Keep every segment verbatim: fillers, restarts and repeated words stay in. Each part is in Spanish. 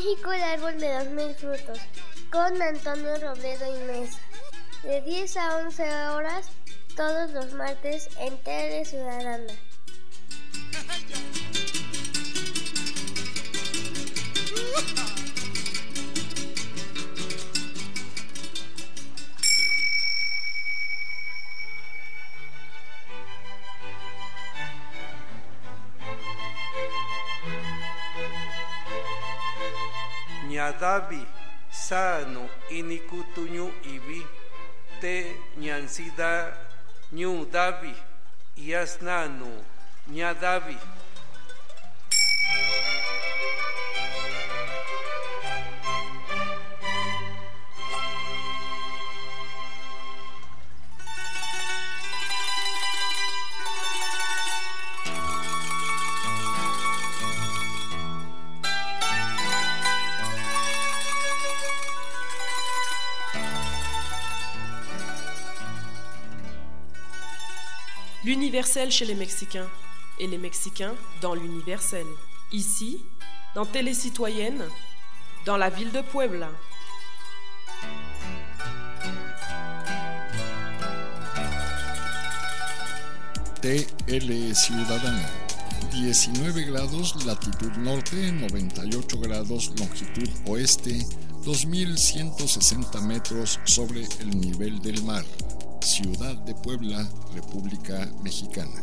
México, el árbol de los mil frutos, con Antonio Robledo y Mesa, de diez a once horas, todos los martes en Tele Ciudadana. Ñadavi, sano, inikutuñu ibi, te ñansida, ñu davi, yasnanu, ñadavi. L'universel chez les Mexicains et les Mexicains dans l'universel. Ici, dans Télé Citoyenne, dans la ville de Puebla. Tele Ciudadana. diecinueve grados latitud norte, noventa y ocho grados longitud oeste, dos mil ciento sesenta metros sobre el nivel del mar. Ciudad de Puebla, República Mexicana.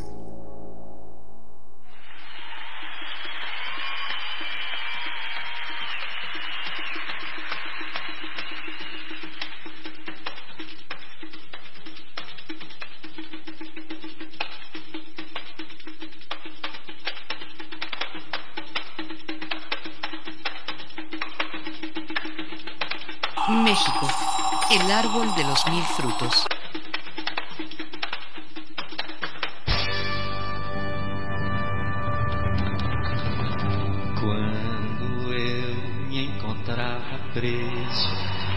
México, el árbol de los mil frutos. Quando eu me encontrava preso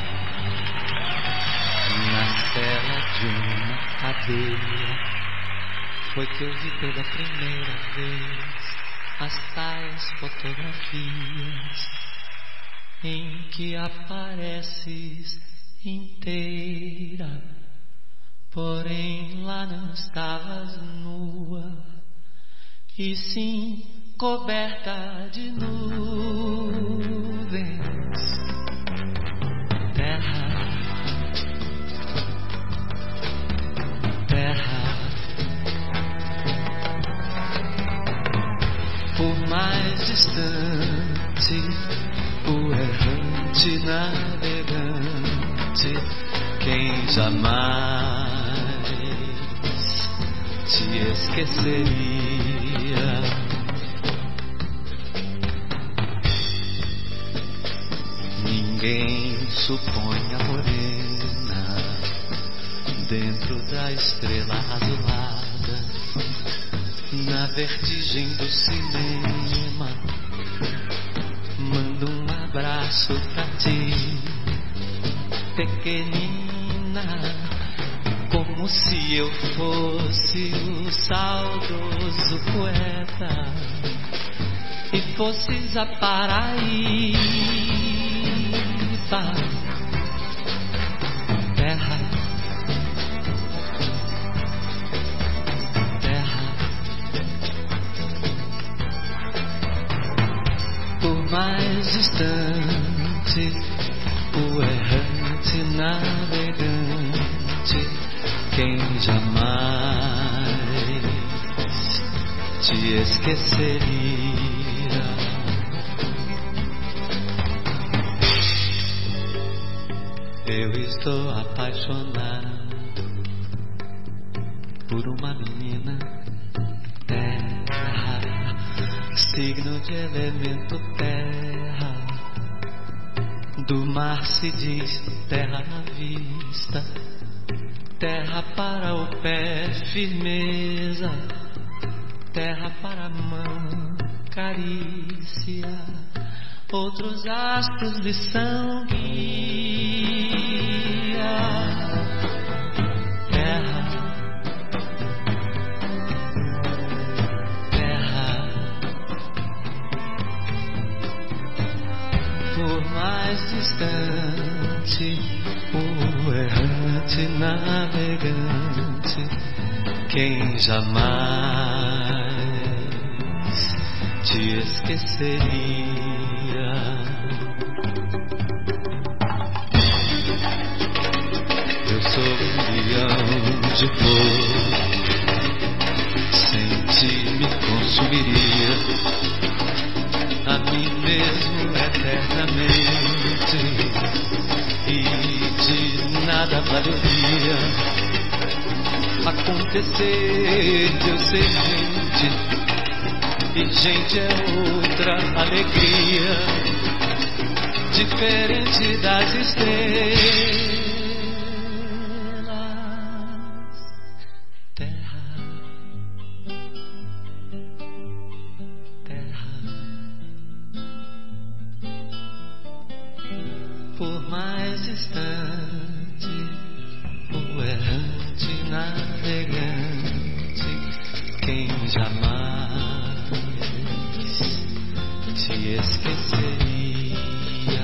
na cela de uma cadeia, foi que eu vi pela primeira vez as tais fotografias em que apareces inteira, porém lá não estavas nua, e sim coberta de nuvens. Terra, terra, por mais distante, o errante navegante, quem jamais te esqueceria. Ninguém supõe a morena dentro da estrela azulada, na vertigem do cinema. Mando um abraço pra ti, pequenina, como se eu fosse o saudoso poeta e fosses a Paraíba. Terra, terra, por mais distante, o errante navegante, quem jamais te esqueceria. Eu estou apaixonado por uma menina, terra, signo de elemento terra. Do mar se diz terra na vista, terra para o pé, firmeza, terra para a mão, carícia. Outros astros lhe são guia. Terra, terra, navegante, quem jamais te esqueceria. Eu sou um leão de fogo, sem ti me consumiria, a mim mesmo eternamente, e de nada valeria acontecer de eu ser gente, e gente é outra alegria, diferente das estrelas. Por mais distante, o errante navegante, quem jamais te esqueceria.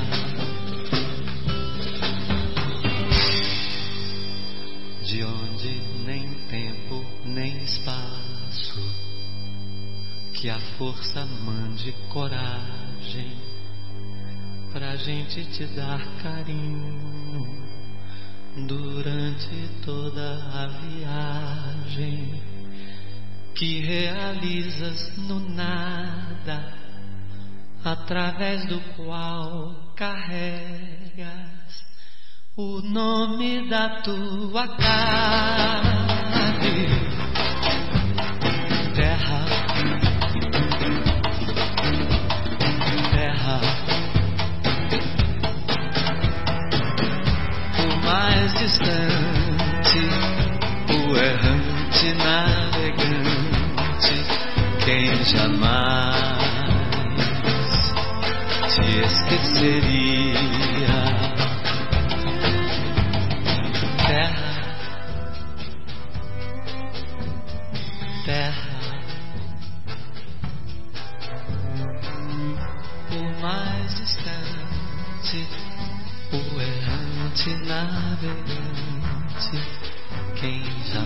De onde nem tempo nem espaço, que a força mande coragem pra gente te dar carinho durante toda a viagem que realizas no nada, através do qual carregas o nome da tua carne, terra, terra. Mais distante, o errante navegante, quem jamais te esqueceria. Terra, terra, o mais distante, o errante navegante, quem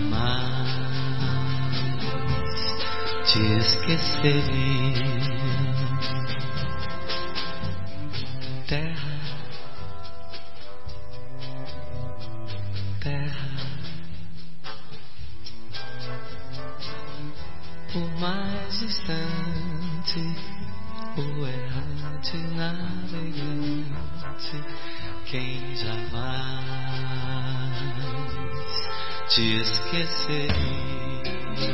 jamais te esqueceria. Terra, terra, o mais distante, o errante navegante, quem jamais te esqueceria.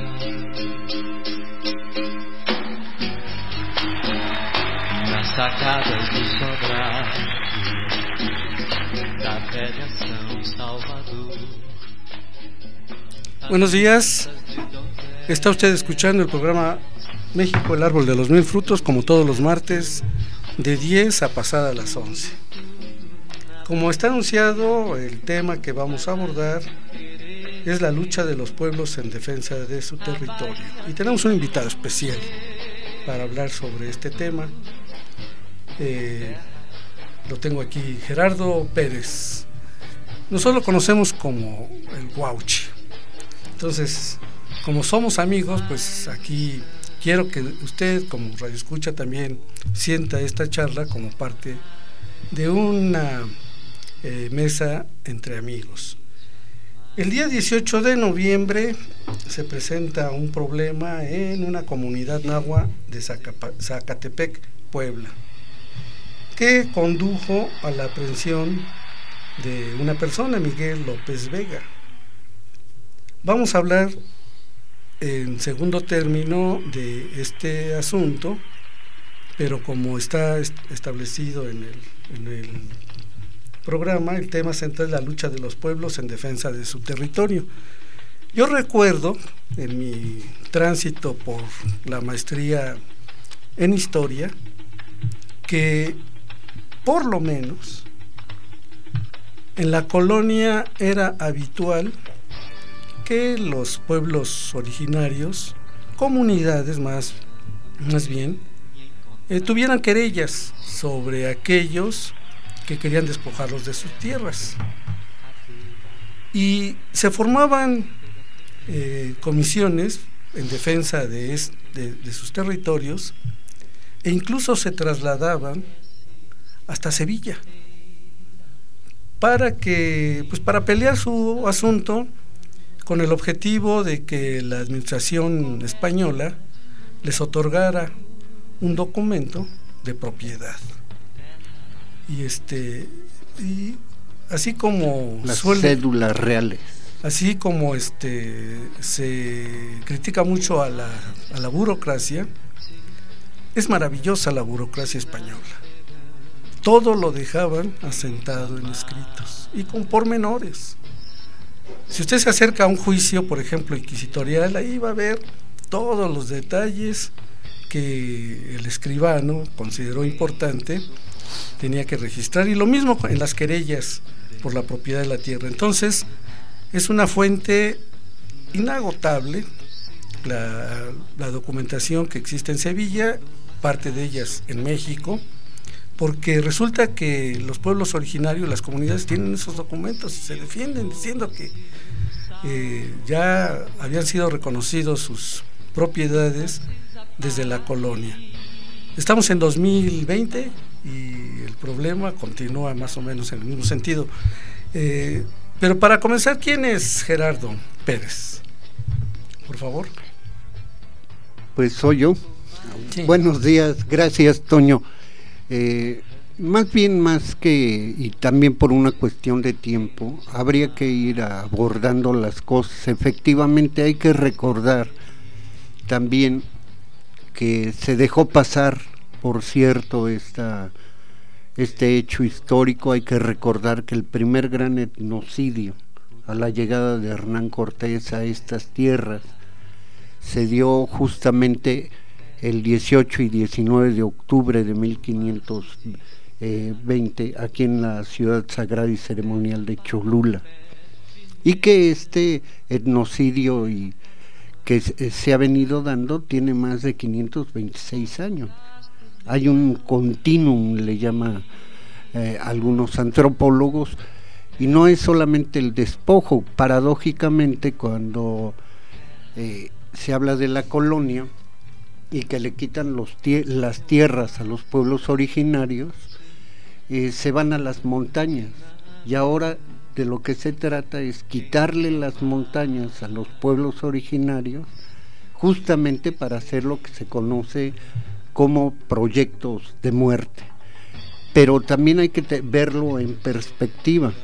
Nas sacadas do sobrado da velha São Salvador. Buenos días, está usted escuchando el programa México, el árbol de los mil frutos, como todos los martes de diez a pasada las once. Como está anunciado, el tema que vamos a abordar es la lucha de los pueblos en defensa de su territorio. Y tenemos un invitado especial para hablar sobre este tema. Eh, lo tengo aquí, Gerardo Pérez. Nosotros lo conocemos como el Guauchi. Entonces, como somos amigos, pues aquí quiero que usted, como radioescucha, también sienta esta charla como parte de una eh, mesa entre amigos. El día dieciocho de noviembre se presenta un problema en una comunidad náhuatl de Zacapa, Zacatepec, Puebla, que condujo a la aprehensión de una persona, Miguel López Vega. Vamos a hablar en segundo término de este asunto, pero como está establecido en el, en el programa, el tema central es la lucha de los pueblos en defensa de su territorio. Yo recuerdo en mi tránsito por la maestría en historia que por lo menos en la colonia era habitual que los pueblos originarios, comunidades más, más bien, eh, tuvieran querellas sobre aquellos que querían despojarlos de sus tierras. y se formaban eh, comisiones en defensa de, es, de, de sus territorios, e incluso se trasladaban hasta Sevilla para que, pues para pelear su asunto, con el objetivo de que la administración española les otorgara un documento de propiedad. Y este y así como las suele, cédulas reales. Así como este se critica mucho a la, a la burocracia, es maravillosa la burocracia española. Todo lo dejaban asentado en escritos y con pormenores. Si usted se acerca a un juicio, por ejemplo, inquisitorial, ahí va a ver todos los detalles que el escribano consideró importante, tenía que registrar, y lo mismo en las querellas por la propiedad de la tierra. Entonces, es una fuente inagotable la, la documentación que existe en Sevilla, parte de ellas en México, porque resulta que los pueblos originarios, las comunidades tienen esos documentos y se defienden diciendo que eh, ya habían sido reconocidos sus propiedades desde la colonia. Estamos en dos mil veinte y el problema continúa más o menos en el mismo sentido. Eh, pero para comenzar, ¿quién es Gerardo Pérez? Por favor. Pues soy yo. Sí. Buenos días, gracias, Toño. Eh, más bien, más que, y también por una cuestión de tiempo, habría que ir abordando las cosas. Efectivamente hay que recordar también que se dejó pasar, por cierto, esta, este hecho histórico. Hay que recordar que el primer gran etnocidio a la llegada de Hernán Cortés a estas tierras se dio justamente el dieciocho y diecinueve de octubre de mil quinientos veinte, aquí en la ciudad sagrada y ceremonial de Cholula, y que este etnocidio y que se ha venido dando tiene más de quinientos veintiséis años. Hay un continuum, le llama eh, algunos antropólogos, y no es solamente el despojo. Paradójicamente, cuando eh, se habla de la colonia y que le quitan los tie- las tierras a los pueblos originarios, eh, se van a las montañas, y ahora de lo que se trata es quitarle las montañas a los pueblos originarios, justamente para hacer lo que se conoce como proyectos de muerte. Pero también hay que te- verlo en perspectiva.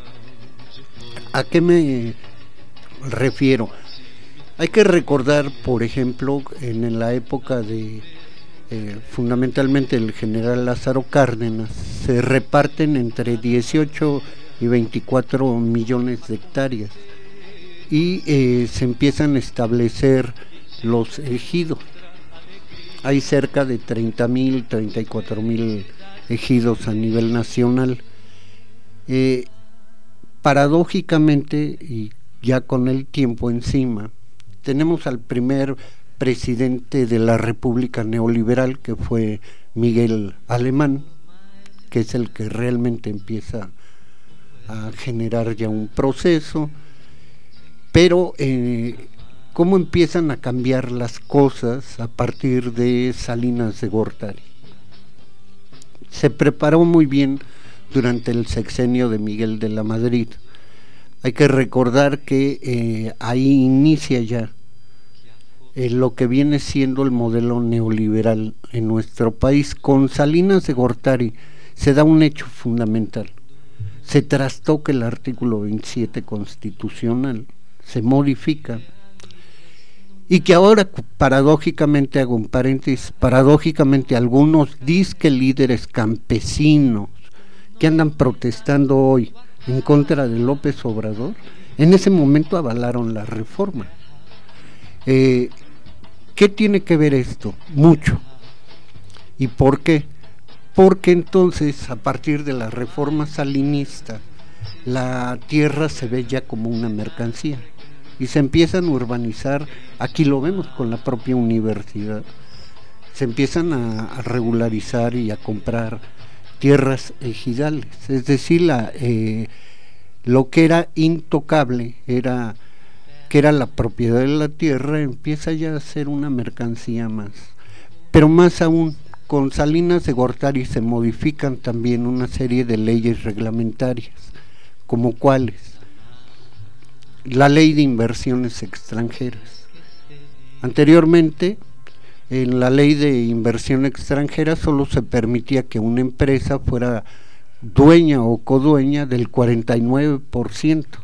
¿A qué me refiero? Hay que recordar, por ejemplo, en la época de eh, fundamentalmente el general Lázaro Cárdenas, se reparten entre dieciocho y veinticuatro millones de hectáreas, y eh, se empiezan a establecer los ejidos. Hay cerca de treinta mil, treinta y cuatro mil ejidos a nivel nacional. Eh, paradójicamente, y ya con el tiempo encima, tenemos al primer presidente de la República Neoliberal, que fue Miguel Alemán, que es el que realmente empieza a generar ya un proceso. Pero eh, ¿cómo empiezan a cambiar las cosas a partir de Salinas de Gortari? Se preparó muy bien durante el sexenio de Miguel de la Madrid. Hay que recordar que eh, ahí inicia ya eh, lo que viene siendo el modelo neoliberal en nuestro país. Con Salinas de Gortari se da un hecho fundamental: se trastoca el artículo veintisiete constitucional, se modifica, y que ahora, paradójicamente, hago un paréntesis, paradójicamente algunos disque líderes campesinos que andan protestando hoy en contra de López Obrador, en ese momento avalaron la reforma. Eh, ¿Qué tiene que ver esto? Mucho. ¿Y por qué? Porque entonces, a partir de la reforma salinista, la tierra se ve ya como una mercancía y se empiezan a urbanizar. Aquí lo vemos con la propia universidad. Se empiezan a, a regularizar y a comprar tierras ejidales, es decir, la, eh, lo que era intocable, era que era la propiedad de la tierra, empieza ya a ser una mercancía más. Pero más aún, con Salinas de Gortari se modifican también una serie de leyes reglamentarias, como cuáles: la ley de inversiones extranjeras. Anteriormente, en la ley de inversión extranjera solo se permitía que una empresa fuera dueña o codueña del cuarenta y nueve por ciento.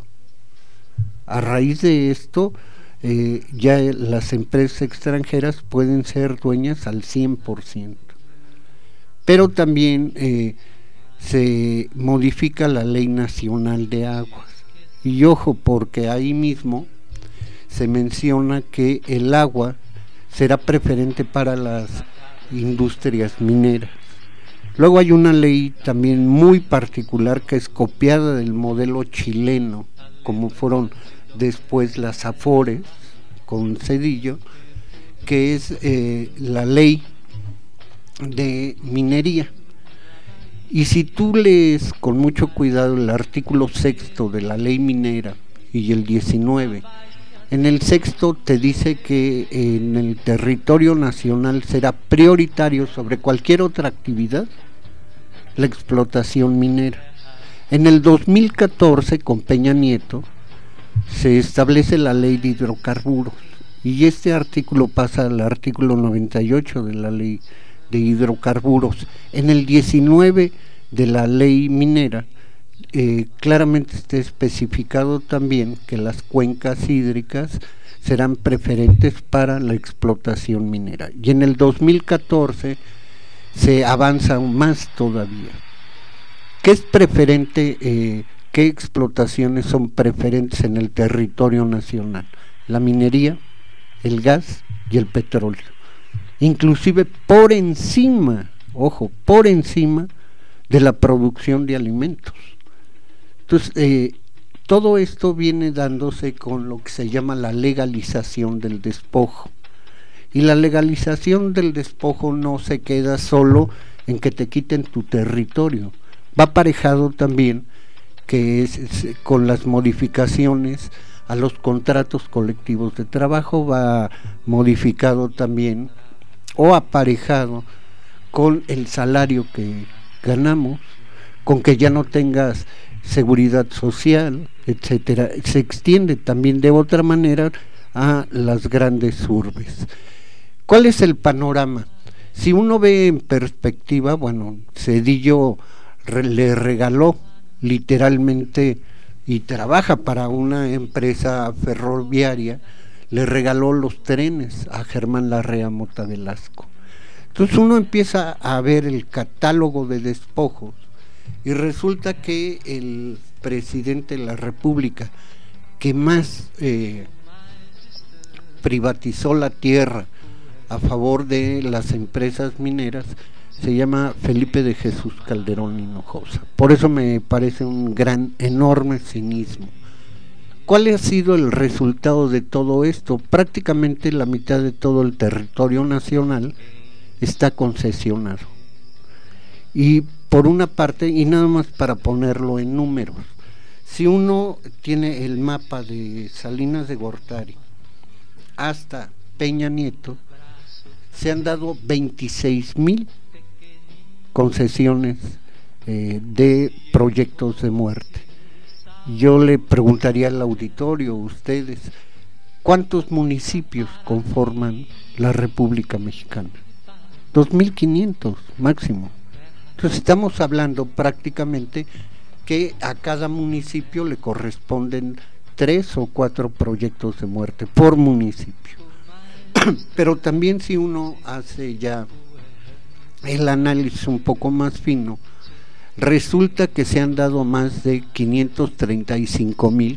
A raíz de esto, eh, ya las empresas extranjeras pueden ser dueñas al cien por ciento. Pero también eh, se modifica la Ley Nacional de Aguas. Y ojo, porque ahí mismo se menciona que el agua será preferente para las industrias mineras. Luego hay una ley también muy particular que es copiada del modelo chileno, como fueron después las Afores con Zedillo, que es eh, la ley de minería. Y si tú lees con mucho cuidado el artículo sexto de la ley minera y el diecinueve, en el sexto te dice que en el territorio nacional será prioritario sobre cualquier otra actividad la explotación minera. En el dos mil catorce, con Peña Nieto, se establece la ley de hidrocarburos y este artículo pasa al artículo noventa y ocho de la ley de hidrocarburos. En el diecinueve de la ley minera eh, claramente está especificado también que las cuencas hídricas serán preferentes para la explotación minera, y en el dos mil catorce se avanza aún más todavía. ¿Qué es preferente? Eh, ¿Qué explotaciones son preferentes en el territorio nacional? La minería, el gas y el petróleo, inclusive por encima, ojo, por encima de la producción de alimentos. Entonces, eh, todo esto viene dándose con lo que se llama la legalización del despojo. Y la legalización del despojo no se queda solo en que te quiten tu territorio, va aparejado también que es, es con las modificaciones a los contratos colectivos de trabajo, va modificado también o aparejado con el salario que ganamos, con que ya no tengas seguridad social, etcétera. Se extiende también de otra manera a las grandes urbes. ¿Cuál es el panorama? Si uno ve en perspectiva, bueno, Zedillo re, le regaló literalmente, y trabaja para una empresa ferroviaria, le regaló los trenes a Germán Larrea Mota Velasco. Entonces uno empieza a ver el catálogo de despojos y resulta que el presidente de la República que más eh, privatizó la tierra a favor de las empresas mineras se llama Felipe de Jesús Calderón Hinojosa. Por eso me parece un gran, enorme cinismo. ¿Cuál ha sido el resultado de todo esto? Prácticamente la mitad de todo el territorio nacional está concesionado. Y por una parte, y nada más para ponerlo en números, si uno tiene el mapa de Salinas de Gortari hasta Peña Nieto, se han dado veintiséis mil concesiones eh, de proyectos de muerte. Yo le preguntaría al auditorio, ustedes, ¿cuántos municipios conforman la República Mexicana? dos mil quinientos máximo. Entonces estamos hablando prácticamente que a cada municipio le corresponden tres o cuatro proyectos de muerte por municipio. Pero también si uno hace ya el análisis un poco más fino, resulta que se han dado más de quinientos treinta y cinco mil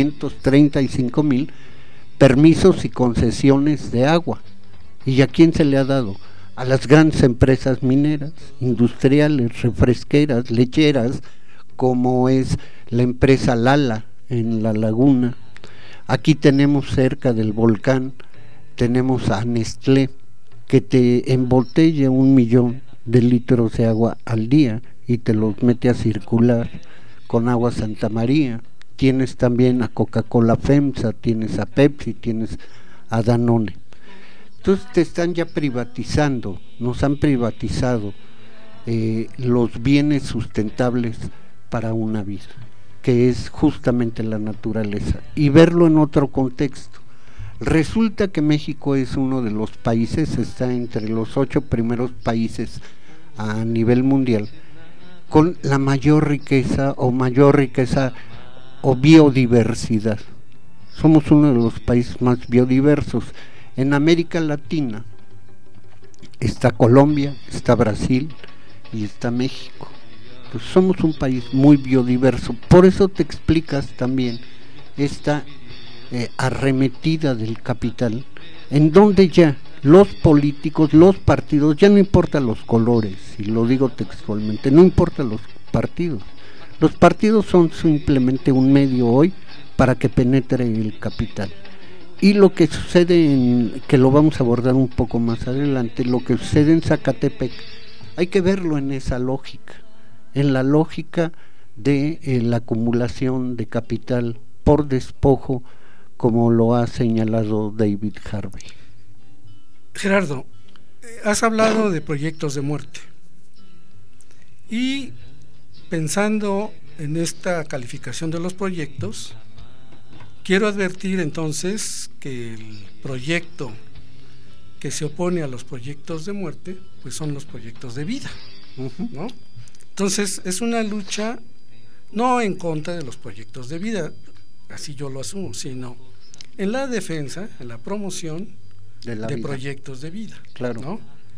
permisos y concesiones de agua. ¿Y a quién se le ha dado? A las grandes empresas mineras, industriales, refresqueras, lecheras, como es la empresa Lala en La Laguna. Aquí tenemos cerca del volcán, tenemos a Nestlé, que te embotella un millón de litros de agua al día y te los mete a circular con agua Santa María, tienes también a Coca-Cola FEMSA, tienes a Pepsi, tienes a Danone. Entonces te están ya privatizando, nos han privatizado eh, los bienes sustentables para una vida, que es justamente la naturaleza, y verlo en otro contexto. Resulta que México es uno de los países, está entre los ocho primeros países a nivel mundial con la mayor riqueza o mayor riqueza o biodiversidad. Somos uno de los países más biodiversos. En América Latina está Colombia, está Brasil y está México. Entonces somos un país muy biodiverso. Por eso te explicas también esta eh, arremetida del capital, en donde ya los políticos, los partidos, ya no importa los colores, y lo digo textualmente, no importa los partidos. Los partidos son simplemente un medio hoy para que penetre el capital. Y lo que sucede, en, que lo vamos a abordar un poco más adelante, lo que sucede en Zacatepec, hay que verlo en esa lógica, en la lógica de eh, la acumulación de capital por despojo, como lo ha señalado David Harvey. Gerardo, has hablado de proyectos de muerte, y pensando en esta calificación de los proyectos, quiero advertir entonces que el proyecto que se opone a los proyectos de muerte, pues son los proyectos de vida, uh-huh. ¿no? Entonces es una lucha no en contra de los proyectos de vida, así yo lo asumo, sino en la defensa, en la promoción de, la de proyectos de vida. Claro. ¿no?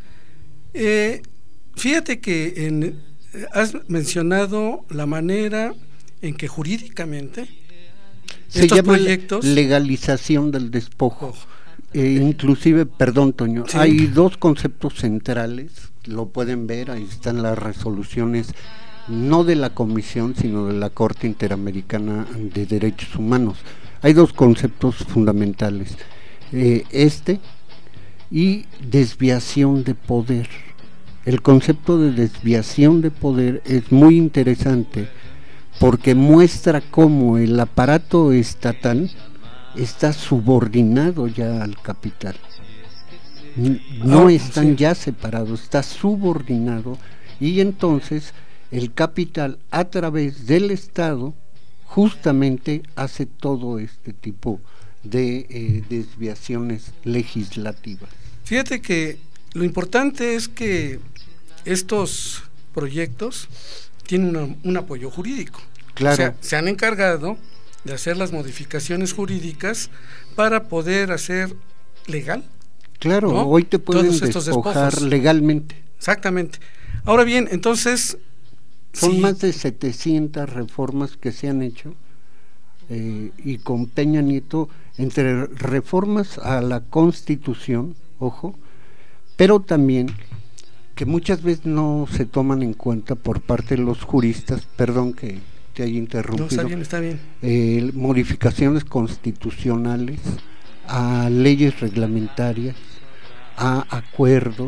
Eh, fíjate que en, eh, has mencionado la manera en que jurídicamente se estos llama proyectos, legalización del despojo. Oh. Eh, inclusive, perdón, Toño, ¿sí? Hay dos conceptos centrales, lo pueden ver, ahí están las resoluciones, no de la Comisión, sino de la Corte Interamericana de Derechos Humanos. Hay dos conceptos fundamentales, eh, este y desviación de poder. El concepto de desviación de poder es muy interesante porque muestra cómo el aparato estatal está subordinado ya al capital. No ah, están sí. ya separados, está subordinado, y entonces el capital a través del Estado justamente hace todo este tipo de eh, desviaciones legislativas. Fíjate que lo importante es que estos proyectos tienen una, un apoyo jurídico. Claro. O sea, se han encargado de hacer las modificaciones jurídicas para poder hacer legal. Claro, ¿no? Hoy te pueden despojar despojos legalmente. Exactamente. Ahora bien, entonces son sí, más de setecientas reformas que se han hecho, eh, y con Peña Nieto, entre reformas a la Constitución, ojo, pero también que muchas veces no se toman en cuenta por parte de los juristas, perdón que te haya interrumpido. No, está bien, está bien. Eh, modificaciones constitucionales a leyes reglamentarias, a acuerdos,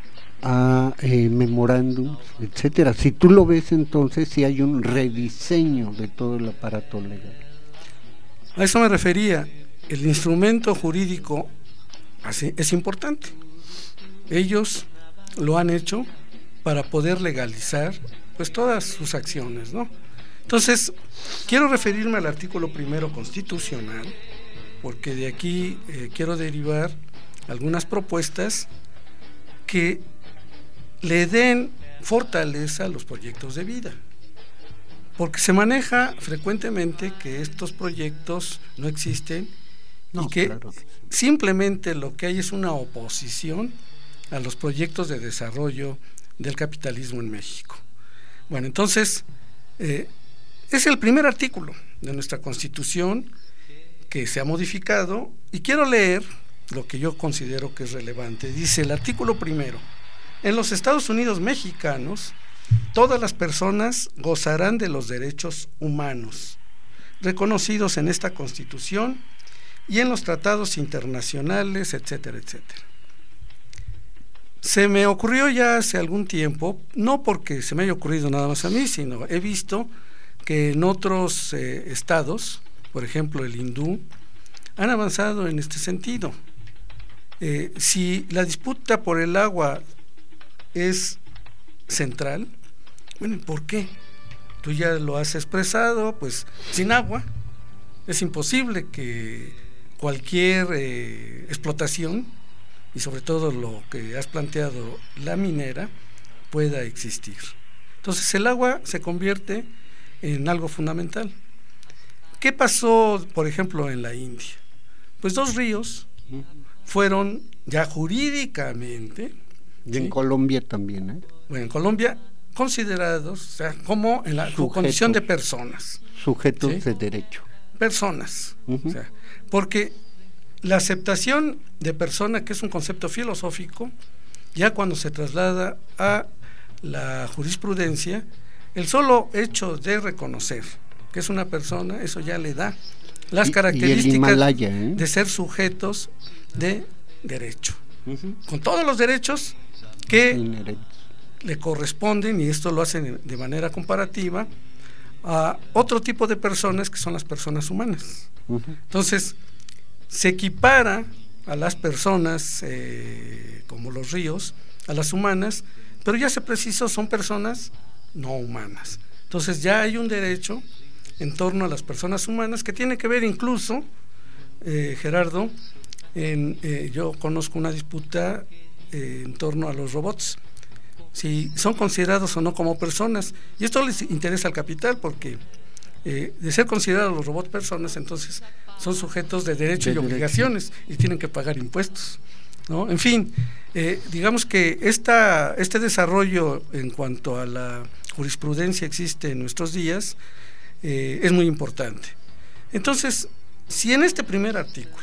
a eh, memorándums, etcétera. Si tú lo ves, entonces sí hay un rediseño de todo el aparato legal. A eso me refería. El instrumento jurídico así, es importante. Ellos lo han hecho para poder legalizar pues todas sus acciones, ¿no? Entonces, quiero referirme al artículo primero constitucional, porque de aquí eh, quiero derivar algunas propuestas que le den fortaleza a los proyectos de vida, porque se maneja frecuentemente que estos proyectos no existen, no, y que claro. simplemente lo que hay es una oposición a los proyectos de desarrollo del capitalismo en México. Bueno, entonces eh, es el primer artículo de nuestra Constitución que se ha modificado, y quiero leer lo que yo considero que es relevante. Dice el artículo primero: en los Estados Unidos mexicanos, todas las personas gozarán de los derechos humanos reconocidos en esta Constitución y en los tratados internacionales, etcétera, etcétera. Se me ocurrió ya hace algún tiempo, no porque se me haya ocurrido nada más a mí, sino he visto que en otros eh, estados, por ejemplo el hindú, han avanzado en este sentido. Eh, si la disputa por el agua es central, bueno, ¿por qué? Tú ya lo has expresado, pues sin agua es imposible que cualquier eh, explotación, y sobre todo lo que has planteado, la minera, pueda existir. Entonces el agua se convierte en algo fundamental. ¿Qué pasó, por ejemplo, en la India? Pues dos ríos fueron ya jurídicamente... Y en ¿sí? Colombia también, ¿eh? Bueno, en Colombia considerados, o sea, como en la sujetos, condición de personas. Sujetos ¿sí? de derecho. Personas. Uh-huh. O sea, porque la aceptación de persona, que es un concepto filosófico, ya cuando se traslada a la jurisprudencia, el solo hecho de reconocer que es una persona, eso ya le da las y, características y Himalaya, ¿eh? de ser sujetos de derecho, uh-huh. con todos los derechos que le corresponden, y esto lo hacen de manera comparativa a otro tipo de personas que son las personas humanas. Uh-huh. Entonces se equipara a las personas eh, como los ríos, a las humanas, pero ya se precisó, son personas no humanas. Entonces ya hay un derecho en torno a las personas humanas que tiene que ver incluso, eh, Gerardo, en, eh, yo conozco una disputa eh, en torno a los robots, si son considerados o no como personas, y esto les interesa al capital porque eh, de ser considerados los robots personas, entonces son sujetos de derechos y obligaciones y tienen que pagar impuestos, ¿no? En fin, eh, digamos que esta, este desarrollo en cuanto a la jurisprudencia existe en nuestros días, eh, es muy importante. Entonces, si en este primer artículo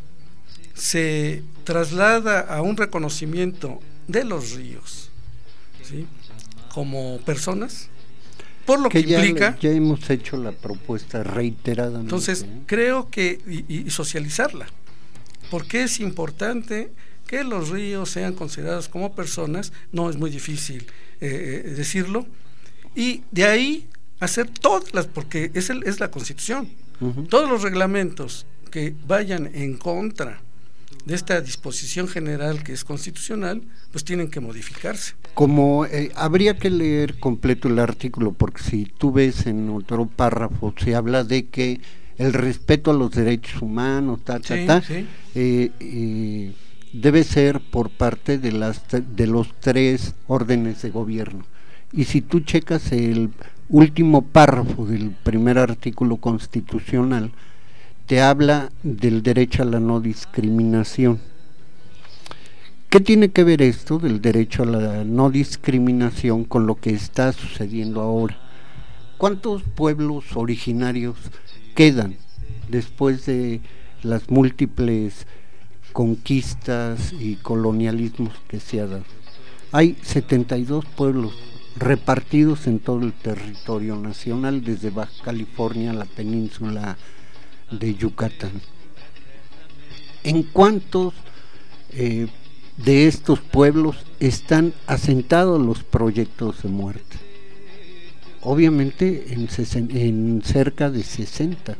se traslada a un reconocimiento de los ríos, ¿sí?, como personas, por lo que, que ya, implica, ya hemos hecho la propuesta reiteradamente. Entonces, ¿eh? creo que, y, y socializarla, porque es importante que los ríos sean considerados como personas, no es muy difícil eh, decirlo, y de ahí hacer todas las, porque es, el, es la Constitución, uh-huh. todos los reglamentos que vayan en contra de esta disposición general que es constitucional, pues tienen que modificarse. Como eh, habría que leer completo el artículo, porque si tú ves en otro párrafo se habla de que el respeto a los derechos humanos, ta, ta, sí, ta, sí. Eh, eh, debe ser por parte de las de los tres órdenes de gobierno. Y si tú checas el último párrafo del primer artículo constitucional, te habla del derecho a la no discriminación. ¿Qué tiene que ver esto del derecho a la no discriminación con lo que está sucediendo ahora? ¿Cuántos pueblos originarios quedan después de las múltiples conquistas y colonialismos que se ha dado? Hay setenta y dos pueblos repartidos en todo el territorio nacional, desde Baja California a la península de Yucatán. ¿En cuántos eh, de estos pueblos están asentados los proyectos de muerte? Obviamente en, sesen, en cerca de sesenta.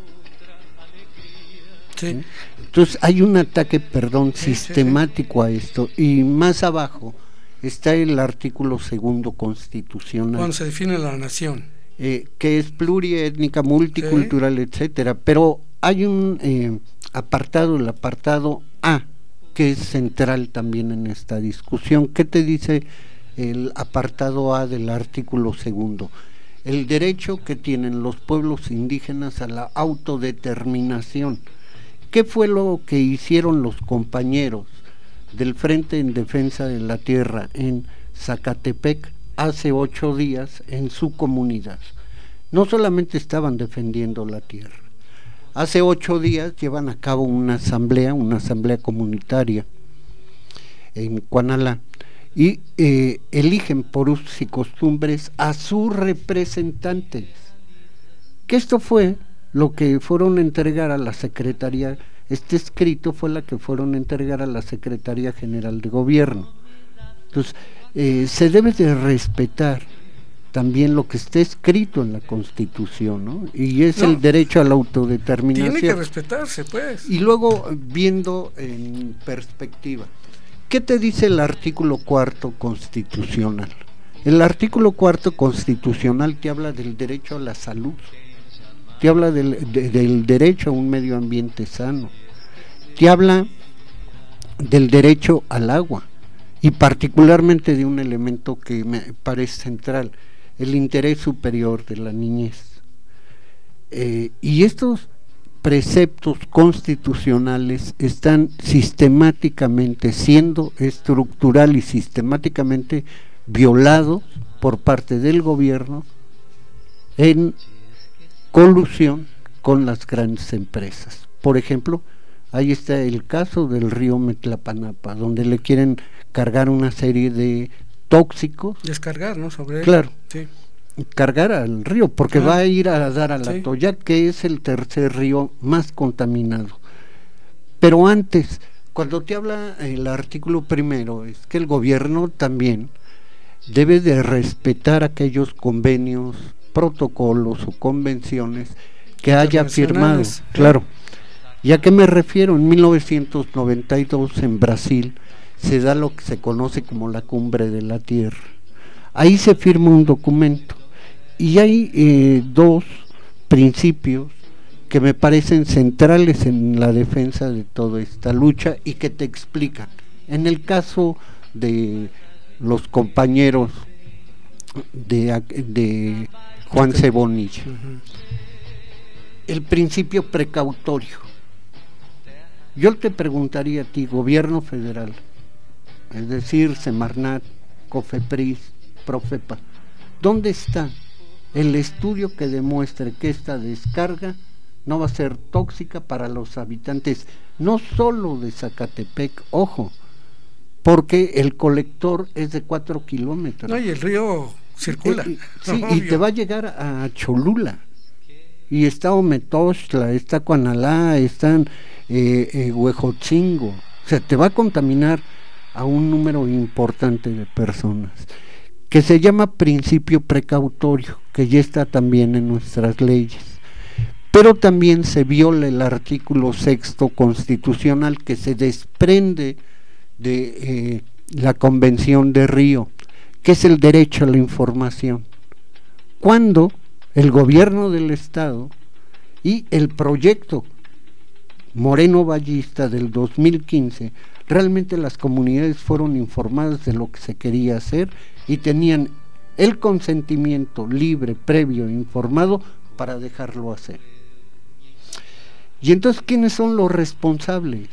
Sí. Entonces hay un ataque, perdón, sí, sistemático sí, sí. a esto, y más abajo está el artículo segundo constitucional. Cuando se define la nación. Eh, que es pluriétnica, multicultural, sí. etcétera, pero hay un eh, apartado, el apartado A, que es central también en esta discusión. ¿Qué te dice el apartado A del artículo segundo? El derecho que tienen los pueblos indígenas a la autodeterminación. ¿Qué fue lo que hicieron los compañeros del Frente en Defensa de la Tierra en Zacatepec hace ocho días en su comunidad? No solamente estaban defendiendo la tierra. Hace ocho días llevan a cabo una asamblea, una asamblea comunitaria en Cuanalá, y eh, eligen por usos y costumbres a sus representantes. Que esto fue lo que fueron a entregar a la Secretaría, este escrito fue la que fueron a entregar a la Secretaría General de Gobierno. Entonces, eh, se debe de respetar también lo que está escrito en la Constitución, ¿no? Y es no, el derecho a la autodeterminación. Tiene que respetarse, pues. Y luego, viendo en perspectiva, ¿qué te dice el artículo cuarto constitucional? El artículo cuarto constitucional te habla del derecho a la salud, te habla del, de, del derecho a un medio ambiente sano, te habla del derecho al agua, y particularmente de un elemento que me parece central, el interés superior de la niñez. Eh, y estos preceptos constitucionales están sistemáticamente siendo estructural y sistemáticamente violados por parte del gobierno en colusión con las grandes empresas. Por ejemplo, ahí está el caso del río Metlapanapa, donde le quieren cargar una serie de tóxicos. Descargar, ¿no? Sobre claro, él. Sí. Cargar al río, porque ah, va a ir a dar a la sí. Toyac, que es el tercer río más contaminado. Pero antes, cuando te habla el artículo primero, es que el gobierno también debe de respetar aquellos convenios, protocolos o convenciones que haya firmado. Claro. ¿Y a qué me refiero? En mil novecientos noventa y dos en Brasil se da lo que se conoce como la Cumbre de la Tierra. Ahí se firma un documento y hay eh, dos principios que me parecen centrales en la defensa de toda esta lucha y que te explican. En el caso de los compañeros de, de Juan C. Bonilla, uh-huh. el principio precautorio. Yo te preguntaría a ti, gobierno federal, es decir, Semarnat, Cofepris, Profepa, ¿dónde está el estudio que demuestre que esta descarga no va a ser tóxica para los habitantes, no solo de Zacatepec, ojo, porque el colector es de cuatro kilómetros? No, y el río circula. Eh, sí, y te va a llegar a Cholula, y está Ometoxtla, está Cuanalá, están eh, eh, Huejotzingo, o sea, te va a contaminar a un número importante de personas, que se llama principio precautorio, que ya está también en nuestras leyes. Pero también se viola el artículo sexto constitucional, que se desprende de eh, la Convención de Río, que es el derecho a la información. Cuando el gobierno del estado y el proyecto Moreno Ballista del dos mil quince, realmente las comunidades fueron informadas de lo que se quería hacer y tenían el consentimiento libre, previo, informado para dejarlo hacer. Y entonces, ¿quiénes son los responsables?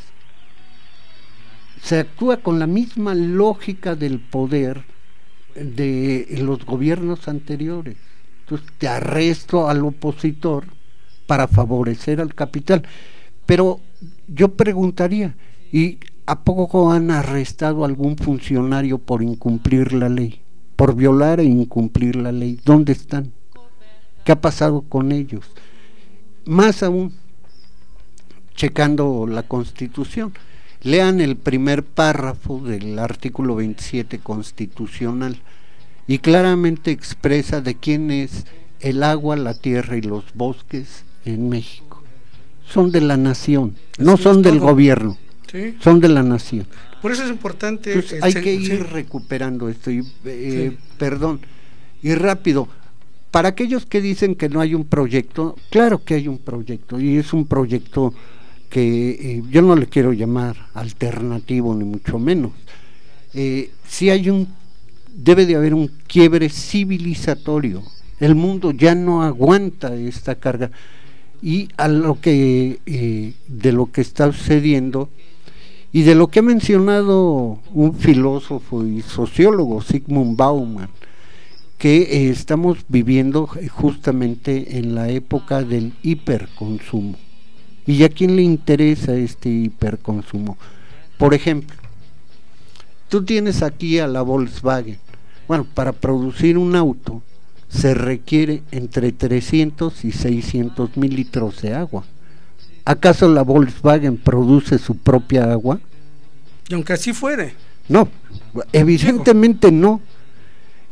Se actúa con la misma lógica del poder de los gobiernos anteriores. Entonces te arresto al opositor para favorecer al capital. Pero yo preguntaría, ¿y a poco han arrestado a algún funcionario por incumplir la ley? Por violar e incumplir la ley. ¿Dónde están? ¿Qué ha pasado con ellos? Más aún, checando la Constitución, lean el primer párrafo del artículo veintisiete constitucional y claramente expresa de quién es el agua, la tierra y los bosques en México. Son de la nación, no son del gobierno, ¿sí? Son de la nación. Por eso es importante. Entonces, hay que ir sí. recuperando esto y eh, sí. perdón, y rápido. Para aquellos que dicen que no hay un proyecto, claro que hay un proyecto, y es un proyecto que eh, yo no le quiero llamar alternativo ni mucho menos. Eh, si hay un, debe de haber un quiebre civilizatorio. El mundo ya no aguanta esta carga, y a lo que eh, de lo que está sucediendo y de lo que ha mencionado un filósofo y sociólogo, Zygmunt Bauman, que eh, estamos viviendo justamente en la época del hiperconsumo. ¿Y a quién le interesa este hiperconsumo? Por ejemplo, tú tienes aquí a la Volkswagen. Bueno, para producir un auto se requiere entre trescientos y seiscientos mil litros de agua. ¿Acaso la Volkswagen produce su propia agua? Y aunque así fuere. No, evidentemente no.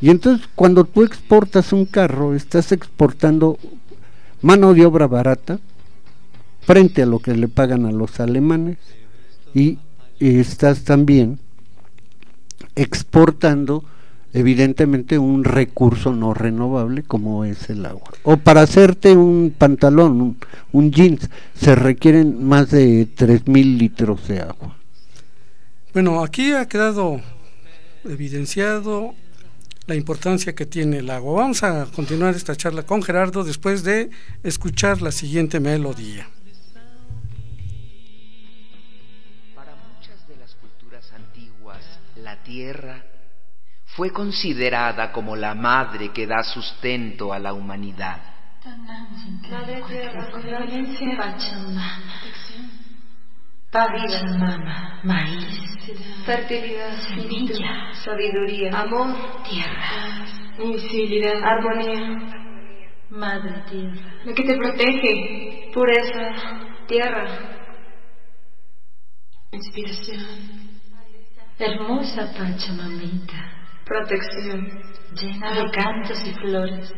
Y entonces cuando tú exportas un carro, estás exportando mano de obra barata frente a lo que le pagan a los alemanes, y, y estás también exportando evidentemente un recurso no renovable como es el agua. O para hacerte un pantalón, un, un jeans, se requieren más de tres mil litros de agua. Bueno, aquí ha quedado evidenciado la importancia que tiene el agua. Vamos a continuar esta charla con Gerardo después de escuchar la siguiente melodía. Para muchas de las culturas antiguas, la tierra fue considerada como la madre que da sustento a la humanidad. Madre Tierra, Pachamama, Pachamama, maíz, fertilidad, semilla, sabiduría, amor, tierra, invisibilidad, armonía. Madre Tierra, la que te protege, pureza, tierra, inspiración, hermosa Pachamamita, protección, llena de cantos y flores.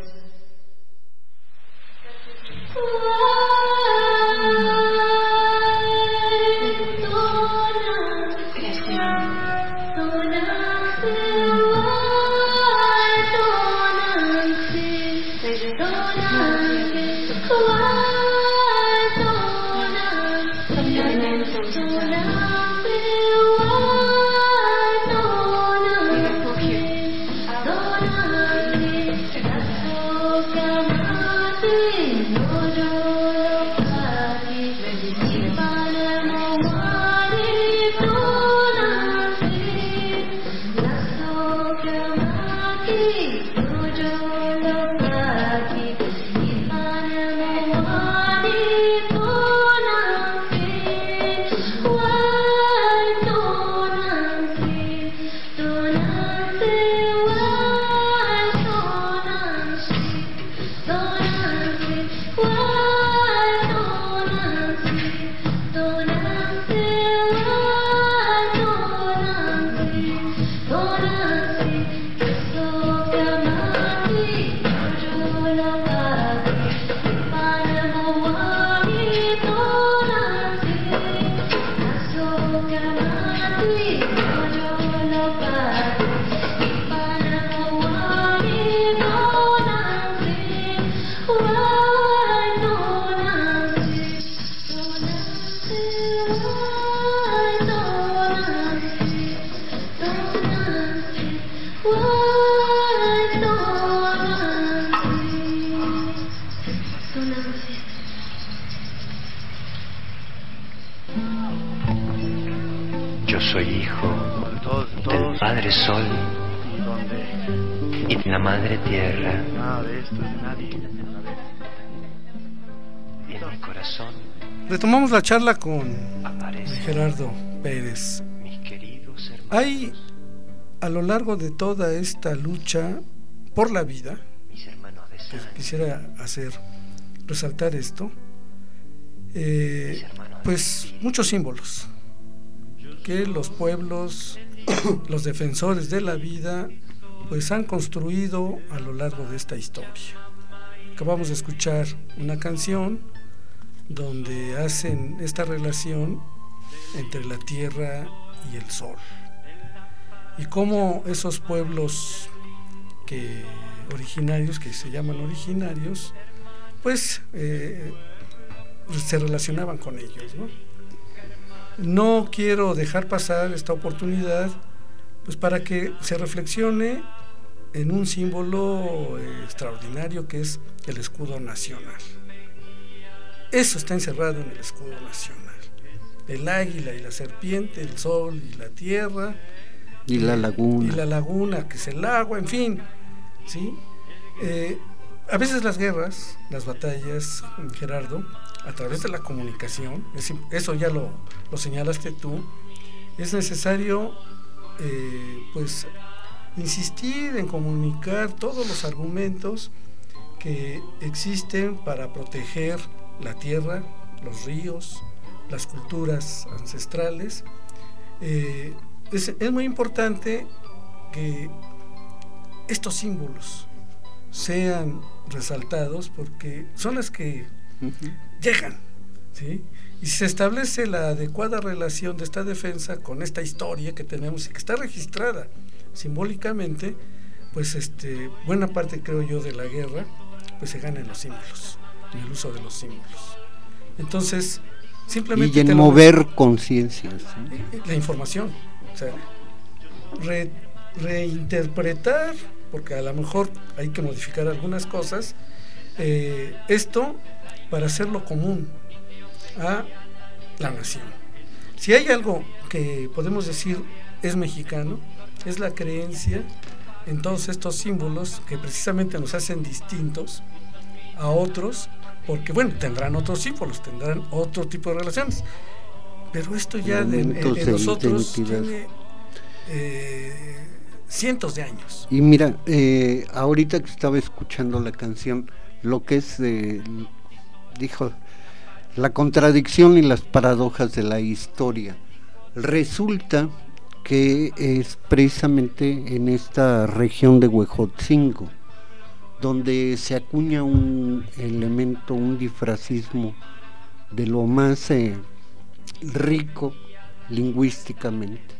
Yo soy hijo del Padre Sol y de la Madre Tierra. Y en mi corazón retomamos la charla con Gerardo Pérez. Hay, a lo largo de toda esta lucha por la vida, pues quisiera hacer resaltar esto, eh, pues muchos símbolos que los pueblos, los defensores de la vida, pues han construido a lo largo de esta historia. Acabamos de escuchar una canción donde hacen esta relación entre la tierra y el sol, y cómo esos pueblos que originarios, que se llaman originarios, pues eh, se relacionaban con ellos, ¿no? No quiero dejar pasar esta oportunidad, pues para que se reflexione en un símbolo eh, extraordinario que es el escudo nacional. Eso está encerrado en el escudo nacional: el águila y la serpiente, el sol y la tierra, y la laguna, y la laguna que es el agua, en fin, ¿sí? Eh, a veces las guerras, las batallas, Gerardo, a través de la comunicación, eso ya lo, lo señalaste tú, es necesario eh, pues insistir en comunicar todos los argumentos que existen para proteger la tierra, los ríos, las culturas ancestrales. Eh, es, es muy importante que estos símbolos sean resaltados, porque son las que uh-huh. llegan, ¿sí? Y si se establece la adecuada relación de esta defensa con esta historia que tenemos y que está registrada simbólicamente, pues este buena parte, creo yo, de la guerra pues se gana en los símbolos, en el uso de los símbolos. Entonces, simplemente y en mover conciencias, ¿eh? La información, o sea, re, reinterpretar, porque a lo mejor hay que modificar algunas cosas, eh, esto para hacerlo común a la nación. Si hay algo que podemos decir es mexicano, es la creencia en todos estos símbolos que precisamente nos hacen distintos a otros, porque bueno, tendrán otros símbolos, tendrán otro tipo de relaciones, pero esto ya de, en, en nosotros tiene eh, cientos de años. Y mira, eh, ahorita que estaba escuchando la canción, lo que es, eh, dijo, la contradicción y las paradojas de la historia, resulta que es precisamente en esta región de Huejotzingo, donde se acuña un elemento, un disfrazismo de lo más eh, rico lingüísticamente.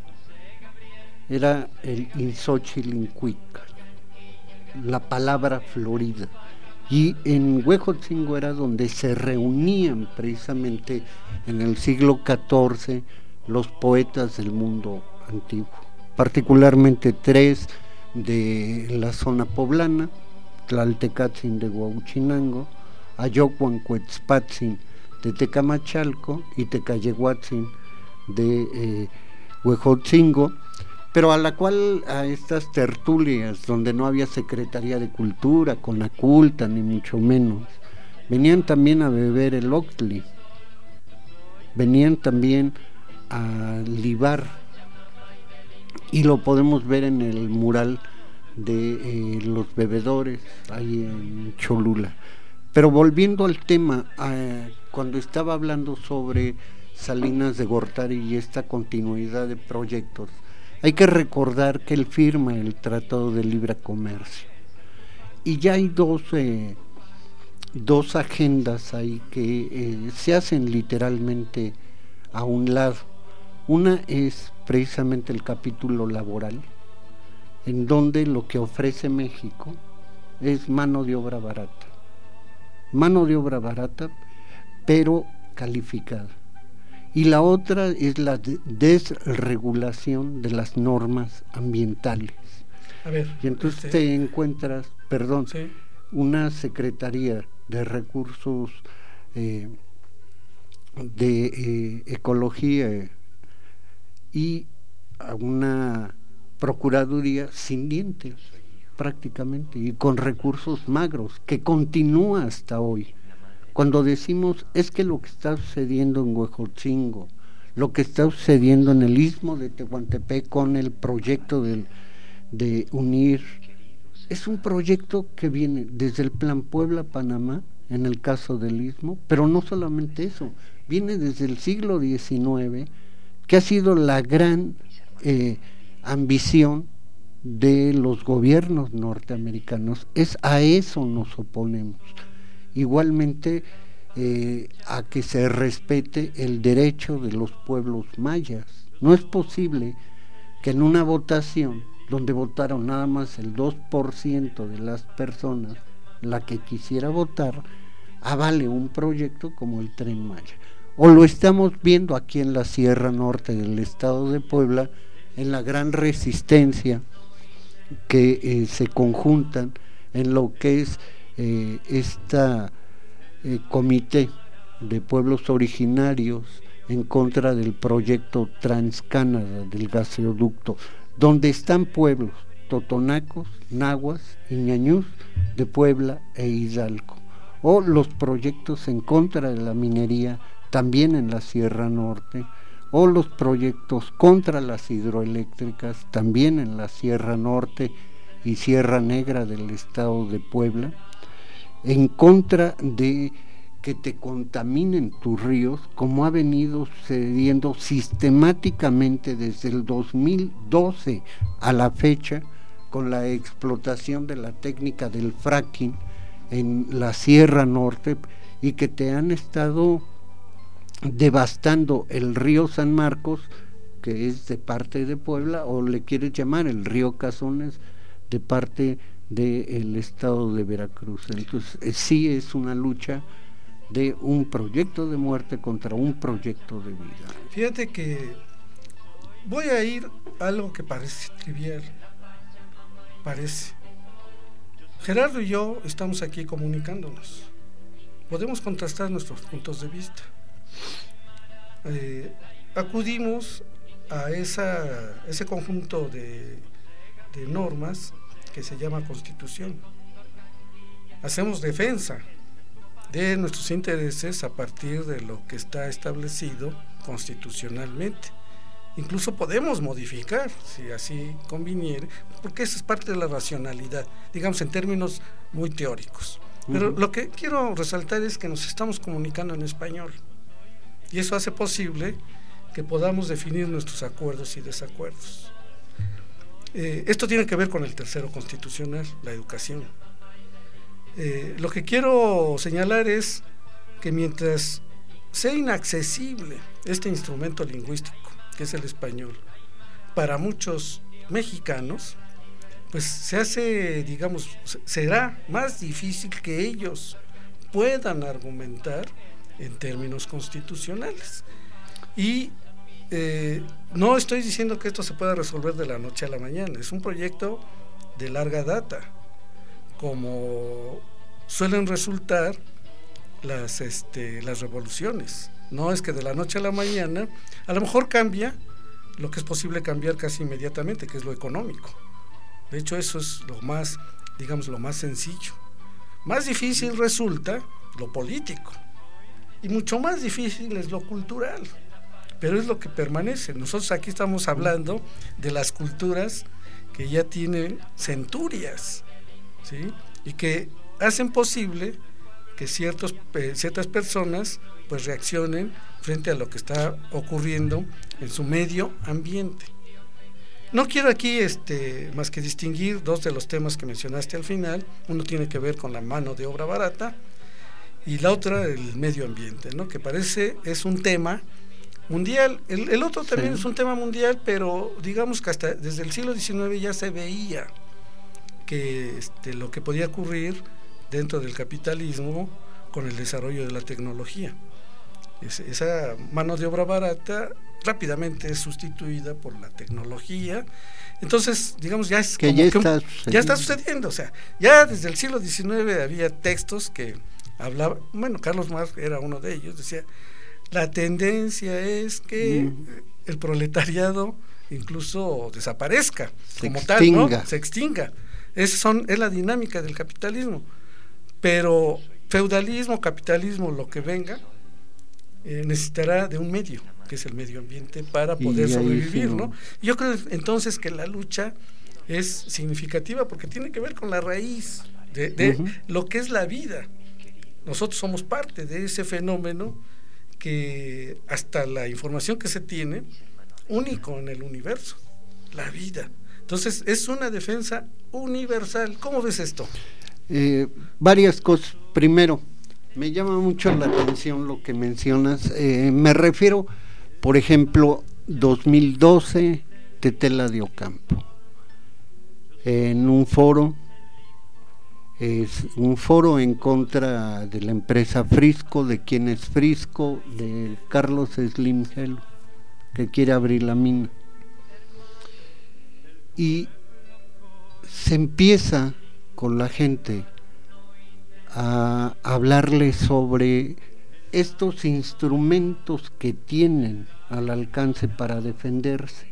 Era el Inxochilincuica, la palabra florida. Y en Huejotzingo era donde se reunían precisamente en el siglo catorce los poetas del mundo antiguo, particularmente tres de la zona poblana, Tlaltecatzin de Huauchinango, Ayocuancuetzpatzin de Tecamachalco y Tecayehuatzin de eh, Huejotzingo, pero a la cual, a estas tertulias donde no había Secretaría de Cultura, Conaculta, ni mucho menos, venían también a beber el Oxtli, venían también a libar, y lo podemos ver en el mural de eh, los bebedores ahí en Cholula. Pero volviendo al tema, eh, cuando estaba hablando sobre Salinas de Gortari y esta continuidad de proyectos, hay que recordar que él firma el Tratado de Libre Comercio y ya hay dos eh, dos agendas ahí que eh, se hacen literalmente a un lado. Una es precisamente el capítulo laboral, en donde lo que ofrece México es mano de obra barata, mano de obra barata, pero calificada. Y la otra es la de desregulación de las normas ambientales. A ver, y entonces este... te encuentras, perdón, ¿sí? Una Secretaría de Recursos eh, de eh, Ecología y a una Procuraduría sin dientes prácticamente y con recursos magros que continúa hasta hoy. Cuando decimos es que lo que está sucediendo en Huejotzingo, lo que está sucediendo en el Istmo de Tehuantepec con el proyecto del, de unir, es un proyecto que viene desde el Plan Puebla-Panamá, en el caso del Istmo, pero no solamente eso, viene desde el siglo diecinueve, que ha sido la gran eh, ambición de los gobiernos norteamericanos. Es a eso nos oponemos. Igualmente eh, a que se respete el derecho de los pueblos mayas. No es posible que en una votación donde votaron nada más el dos por ciento de las personas, la que quisiera votar, avale un proyecto como el Tren Maya. O lo estamos viendo aquí en la Sierra Norte del estado de Puebla, en la gran resistencia que eh, se conjuntan en lo que es eh, esta eh, comité de pueblos originarios en contra del proyecto Transcanada del gasoducto, donde están pueblos totonacos, nahuas y ñañús de Puebla e Hidalgo, o los proyectos en contra de la minería también en la Sierra Norte, o los proyectos contra las hidroeléctricas también en la Sierra Norte y Sierra Negra del estado de Puebla, en contra de que te contaminen tus ríos, como ha venido sucediendo sistemáticamente desde el dos mil doce a la fecha con la explotación de la técnica del fracking en la Sierra Norte y que te han estado devastando el río San Marcos, que es de parte de Puebla, o le quieres llamar el río Cazones, de parte del estado de Veracruz. Entonces eh, sí es una lucha de un proyecto de muerte contra un proyecto de vida. Fíjate que voy a ir a algo que parece trivial, parece. Gerardo y yo estamos aquí comunicándonos, podemos contrastar nuestros puntos de vista. Eh, acudimos a esa, ese conjunto de, de normas que se llama Constitución. Hacemos defensa de nuestros intereses a partir de lo que está establecido constitucionalmente. Incluso podemos modificar, si así conviniere, porque esa es parte de la racionalidad, digamos en términos muy teóricos. Pero uh-huh. Lo que quiero resaltar es que nos estamos comunicando en español, y eso hace posible que podamos definir nuestros acuerdos y desacuerdos. Eh, esto tiene que ver con el tercero constitucional, la educación. Eh, lo que quiero señalar es que mientras sea inaccesible este instrumento lingüístico, que es el español, para muchos mexicanos, pues se hace, digamos, será más difícil que ellos puedan argumentar en términos constitucionales. Y eh, no estoy diciendo que esto se pueda resolver de la noche a la mañana, es un proyecto de larga data, como suelen resultar las, este, las revoluciones. No es que de la noche a la mañana, a lo mejor cambia lo que es posible cambiar casi inmediatamente, que es lo económico. De hecho, eso es lo más, digamos, lo más sencillo. Más difícil resulta lo político, y mucho más difícil es lo cultural, pero es lo que permanece. Nosotros aquí estamos hablando de las culturas que ya tienen centurias, ¿sí? Y que hacen posible que ciertos, eh, ciertas personas pues reaccionen frente a lo que está ocurriendo en su medio ambiente. No quiero aquí este, más que distinguir dos de los temas que mencionaste al final. Uno tiene que ver con la mano de obra barata y la otra el medio ambiente, ¿no? Que parece es un tema mundial. El, el otro también sí. Es un tema mundial, pero digamos que hasta desde el siglo diecinueve ya se veía que este, lo que podía ocurrir dentro del capitalismo con el desarrollo de la tecnología. Es, esa mano de obra barata rápidamente es sustituida por la tecnología. Entonces, digamos, ya es que como ya, que está un, ya está sucediendo. O sea, ya desde el siglo diecinueve había textos que hablaban, bueno, Carlos Marx era uno de ellos, decía, la tendencia es que mm. el proletariado incluso desaparezca, se como extinga. tal, ¿no? Se extinga. Es, son, es la dinámica del capitalismo. Pero feudalismo, capitalismo, lo que venga, eh, necesitará de un medio, que es el medio ambiente, para poder sobrevivir, sí, ¿no? Yo creo entonces que la lucha es significativa porque tiene que ver con la raíz de, de uh-huh. lo que es la vida. Nosotros somos parte de ese fenómeno que hasta la información que se tiene, único en el universo, la vida. Entonces es una defensa universal. ¿Cómo ves esto? Eh, varias cosas. Primero, me llama mucho la atención lo que mencionas. Eh, me refiero, por ejemplo, dos mil doce, Tetela de Ocampo, en un foro, es un foro en contra de la empresa Frisco, de quién es Frisco, de Carlos Slim Hello, que quiere abrir la mina. Y se empieza con la gente a hablarle sobre estos instrumentos que tienen al alcance para defenderse.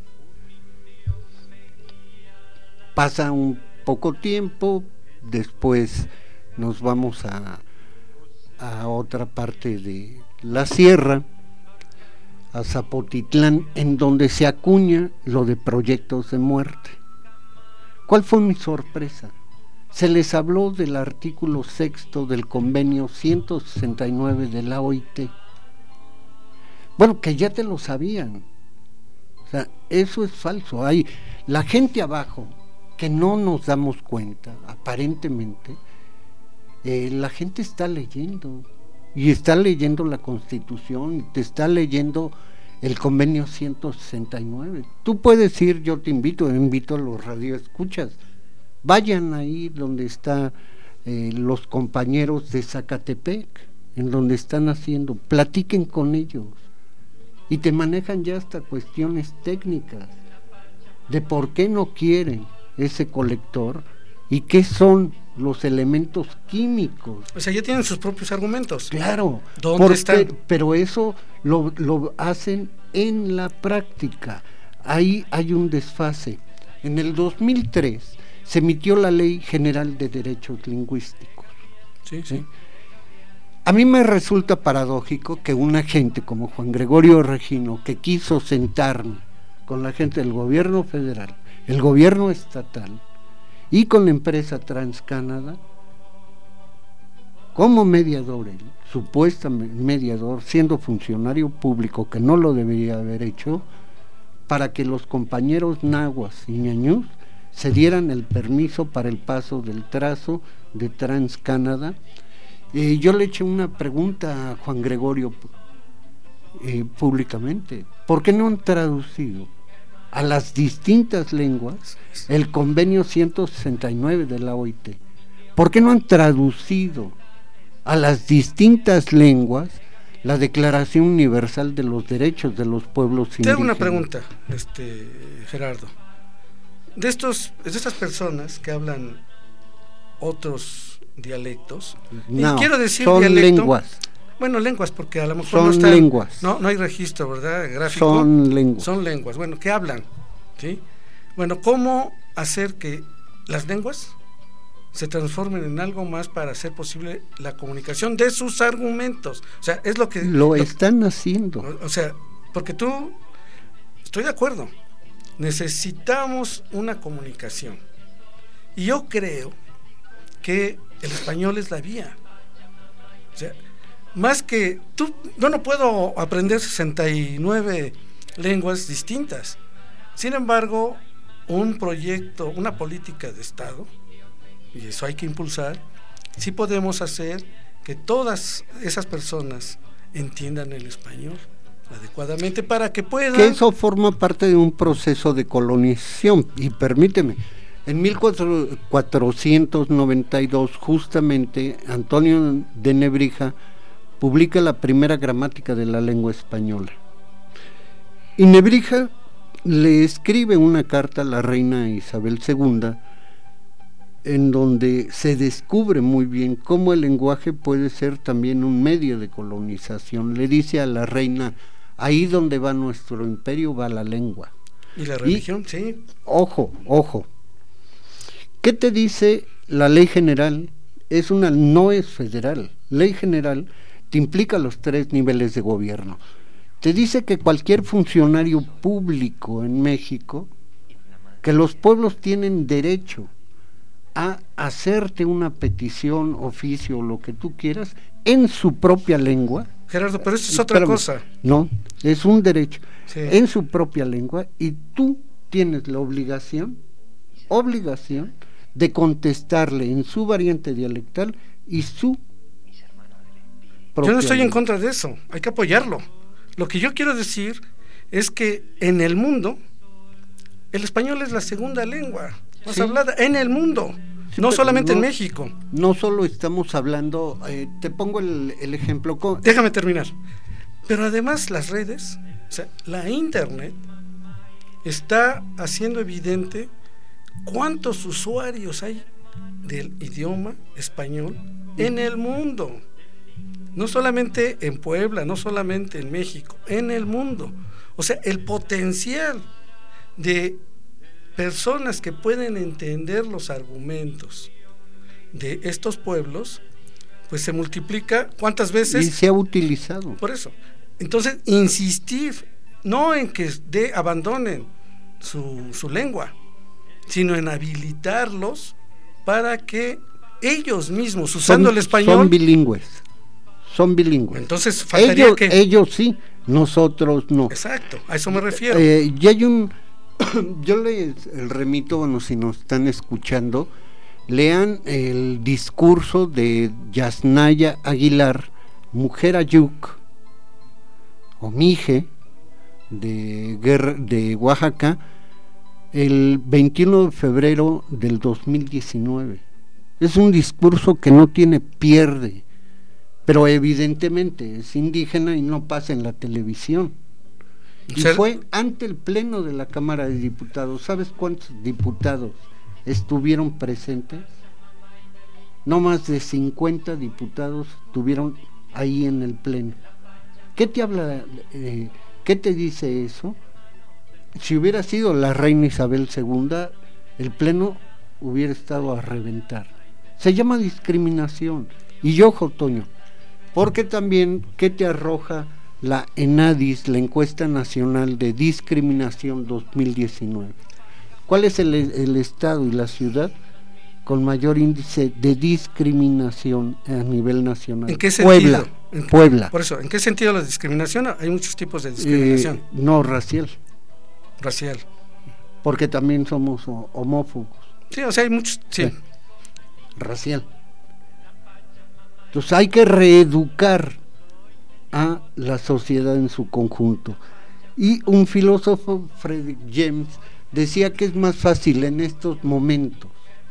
Pasa un poco tiempo, después nos vamos a, a otra parte de la sierra, a Zapotitlán, en donde se acuña lo de proyectos de muerte. ¿Cuál fue mi sorpresa? Se les habló del artículo sexto del convenio ciento sesenta y nueve de la O I T. Bueno, que ya te lo sabían. O sea, eso es falso. Hay la gente abajo que no nos damos cuenta, aparentemente, eh, la gente está leyendo, y está leyendo la Constitución, y te está leyendo el convenio ciento sesenta y nueve. Tú puedes ir, yo te invito, invito a los radioescuchas, vayan ahí donde están eh, los compañeros de Zacatepec, en donde están haciendo, platiquen con ellos, y te manejan ya hasta cuestiones técnicas, de por qué no quieren ese colector y qué son los elementos químicos. O sea, ya tienen sus propios argumentos. Claro. ¿Dónde porque, están? Pero eso lo, lo hacen en la práctica. Ahí hay un desfase. En el dos mil tres se emitió la Ley General de Derechos Lingüísticos. Sí, sí. ¿Sí? A mí me resulta paradójico que una gente como Juan Gregorio Regino, que quiso sentarme con la gente del gobierno federal, el gobierno estatal y con la empresa TransCanada, como mediador, él, supuesto mediador, siendo funcionario público, que no lo debería haber hecho, para que los compañeros nahuas y ñañús se dieran el permiso para el paso del trazo de TransCanada. Eh, yo le eché una pregunta a Juan Gregorio eh, públicamente: ¿por qué no han traducido a las distintas lenguas el convenio ciento sesenta y nueve de la O I T? ¿Por qué no han traducido a las distintas lenguas la Declaración Universal de los Derechos de los Pueblos Indígenas? Te hago una pregunta, este, Gerardo. De estos, de estas personas que hablan otros dialectos, no, y quiero decir son dialecto, lenguas. Bueno, lenguas, porque a lo mejor son no están, lenguas. No, no hay registro, ¿verdad? Gráfico. Son lenguas. Son lenguas, bueno, que hablan, ¿sí? Bueno, ¿cómo hacer que las lenguas se transformen en algo más para hacer posible la comunicación de sus argumentos? O sea, es lo que... Lo, lo están haciendo. O, o sea, porque tú, estoy de acuerdo, necesitamos una comunicación. Y yo creo que el español es la vía. O sea, más que tú, yo no puedo aprender sesenta y nueve lenguas distintas. Sin embargo, un proyecto, una política de Estado, y eso hay que impulsar, sí podemos hacer que todas esas personas entiendan el español adecuadamente para que puedan... Que eso forma parte de un proceso de colonización, y permíteme, en mil cuatrocientos noventa y dos justamente Antonio de Nebrija publica la primera gramática de la lengua española, y Nebrija le escribe una carta a la reina Isabel segunda en donde se descubre muy bien cómo el lenguaje puede ser también un medio de colonización. Le dice a la reina: ahí donde va nuestro imperio va la lengua. Y la religión, y, sí. Ojo, ojo. ¿Qué te dice la ley general? Es una, no es federal. Ley general te implica los tres niveles de gobierno. Te dice que cualquier funcionario público en México, que los pueblos tienen derecho a hacerte una petición, oficio, lo que tú quieras, en su propia lengua. Gerardo, pero eso es otra Espérame, cosa. No, es un derecho, sí. En su propia lengua, y tú tienes la obligación, obligación, de contestarle en su variante dialectal y su propia Yo no estoy lengua. en contra de eso, hay que apoyarlo. Lo que yo quiero decir es que en el mundo, el español es la segunda lengua más sí. hablada en el mundo, sí, no solamente no, en México. No solo estamos hablando, eh, te pongo el, el ejemplo. Con... Déjame terminar. Pero además las redes, o sea, la internet está haciendo evidente cuántos usuarios hay del idioma español en el mundo. No solamente en Puebla, no solamente en México, en el mundo. O sea, el potencial de personas que pueden entender los argumentos de estos pueblos, pues se multiplica ¿cuántas veces? Y se ha utilizado. Por eso. Entonces, insistir, no en que de, abandonen su, su lengua, sino en habilitarlos para que ellos mismos, usando son, el español... Son bilingües, son bilingües. Entonces, faltaría ellos, que... Ellos sí, nosotros no. Exacto, a eso me refiero. Eh, y hay un, yo les remito, bueno, si nos están escuchando, lean el discurso de Yasnaya Aguilar, mujer Ayuk, o Mije, de, Guerra, de Oaxaca, el veintiuno de febrero del dos mil diecinueve. Es un discurso que no tiene pierde, pero evidentemente es indígena y no pasa en la televisión. Y ¿sí? Fue ante el pleno de la Cámara de Diputados. ¿Sabes cuántos diputados estuvieron presentes? No más de cincuenta diputados estuvieron ahí en el pleno. ¿Qué te habla, eh, qué te dice eso? Si hubiera sido la reina Isabel segunda, el pleno hubiera estado a reventar. Se llama discriminación. Y ojo, Toño, porque también, ¿qué te arroja la ENADIS, la Encuesta Nacional de Discriminación dos mil diecinueve? ¿Cuál es el, el estado y la ciudad con mayor índice de discriminación a nivel nacional? ¿En qué sentido? Puebla. ¿En Puebla. Por eso, ¿en qué sentido la discriminación? Hay muchos tipos de discriminación. Eh, no, racial. Racial. Porque también somos homófobos. Sí, o sea, hay muchos, sí. sí. Racial. Entonces hay que reeducar a la sociedad en su conjunto. Y un filósofo, Frederick James, decía que es más fácil en estos momentos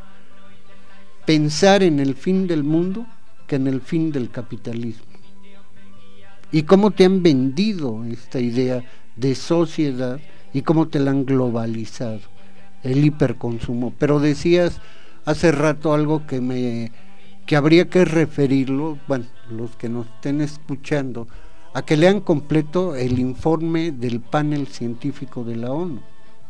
pensar en el fin del mundo que en el fin del capitalismo. Y cómo te han vendido esta idea de sociedad y cómo te la han globalizado, el hiperconsumo. Pero decías hace rato algo que me que habría que referirlo, bueno, los que nos estén escuchando, a que lean completo el informe del panel científico de la ONU.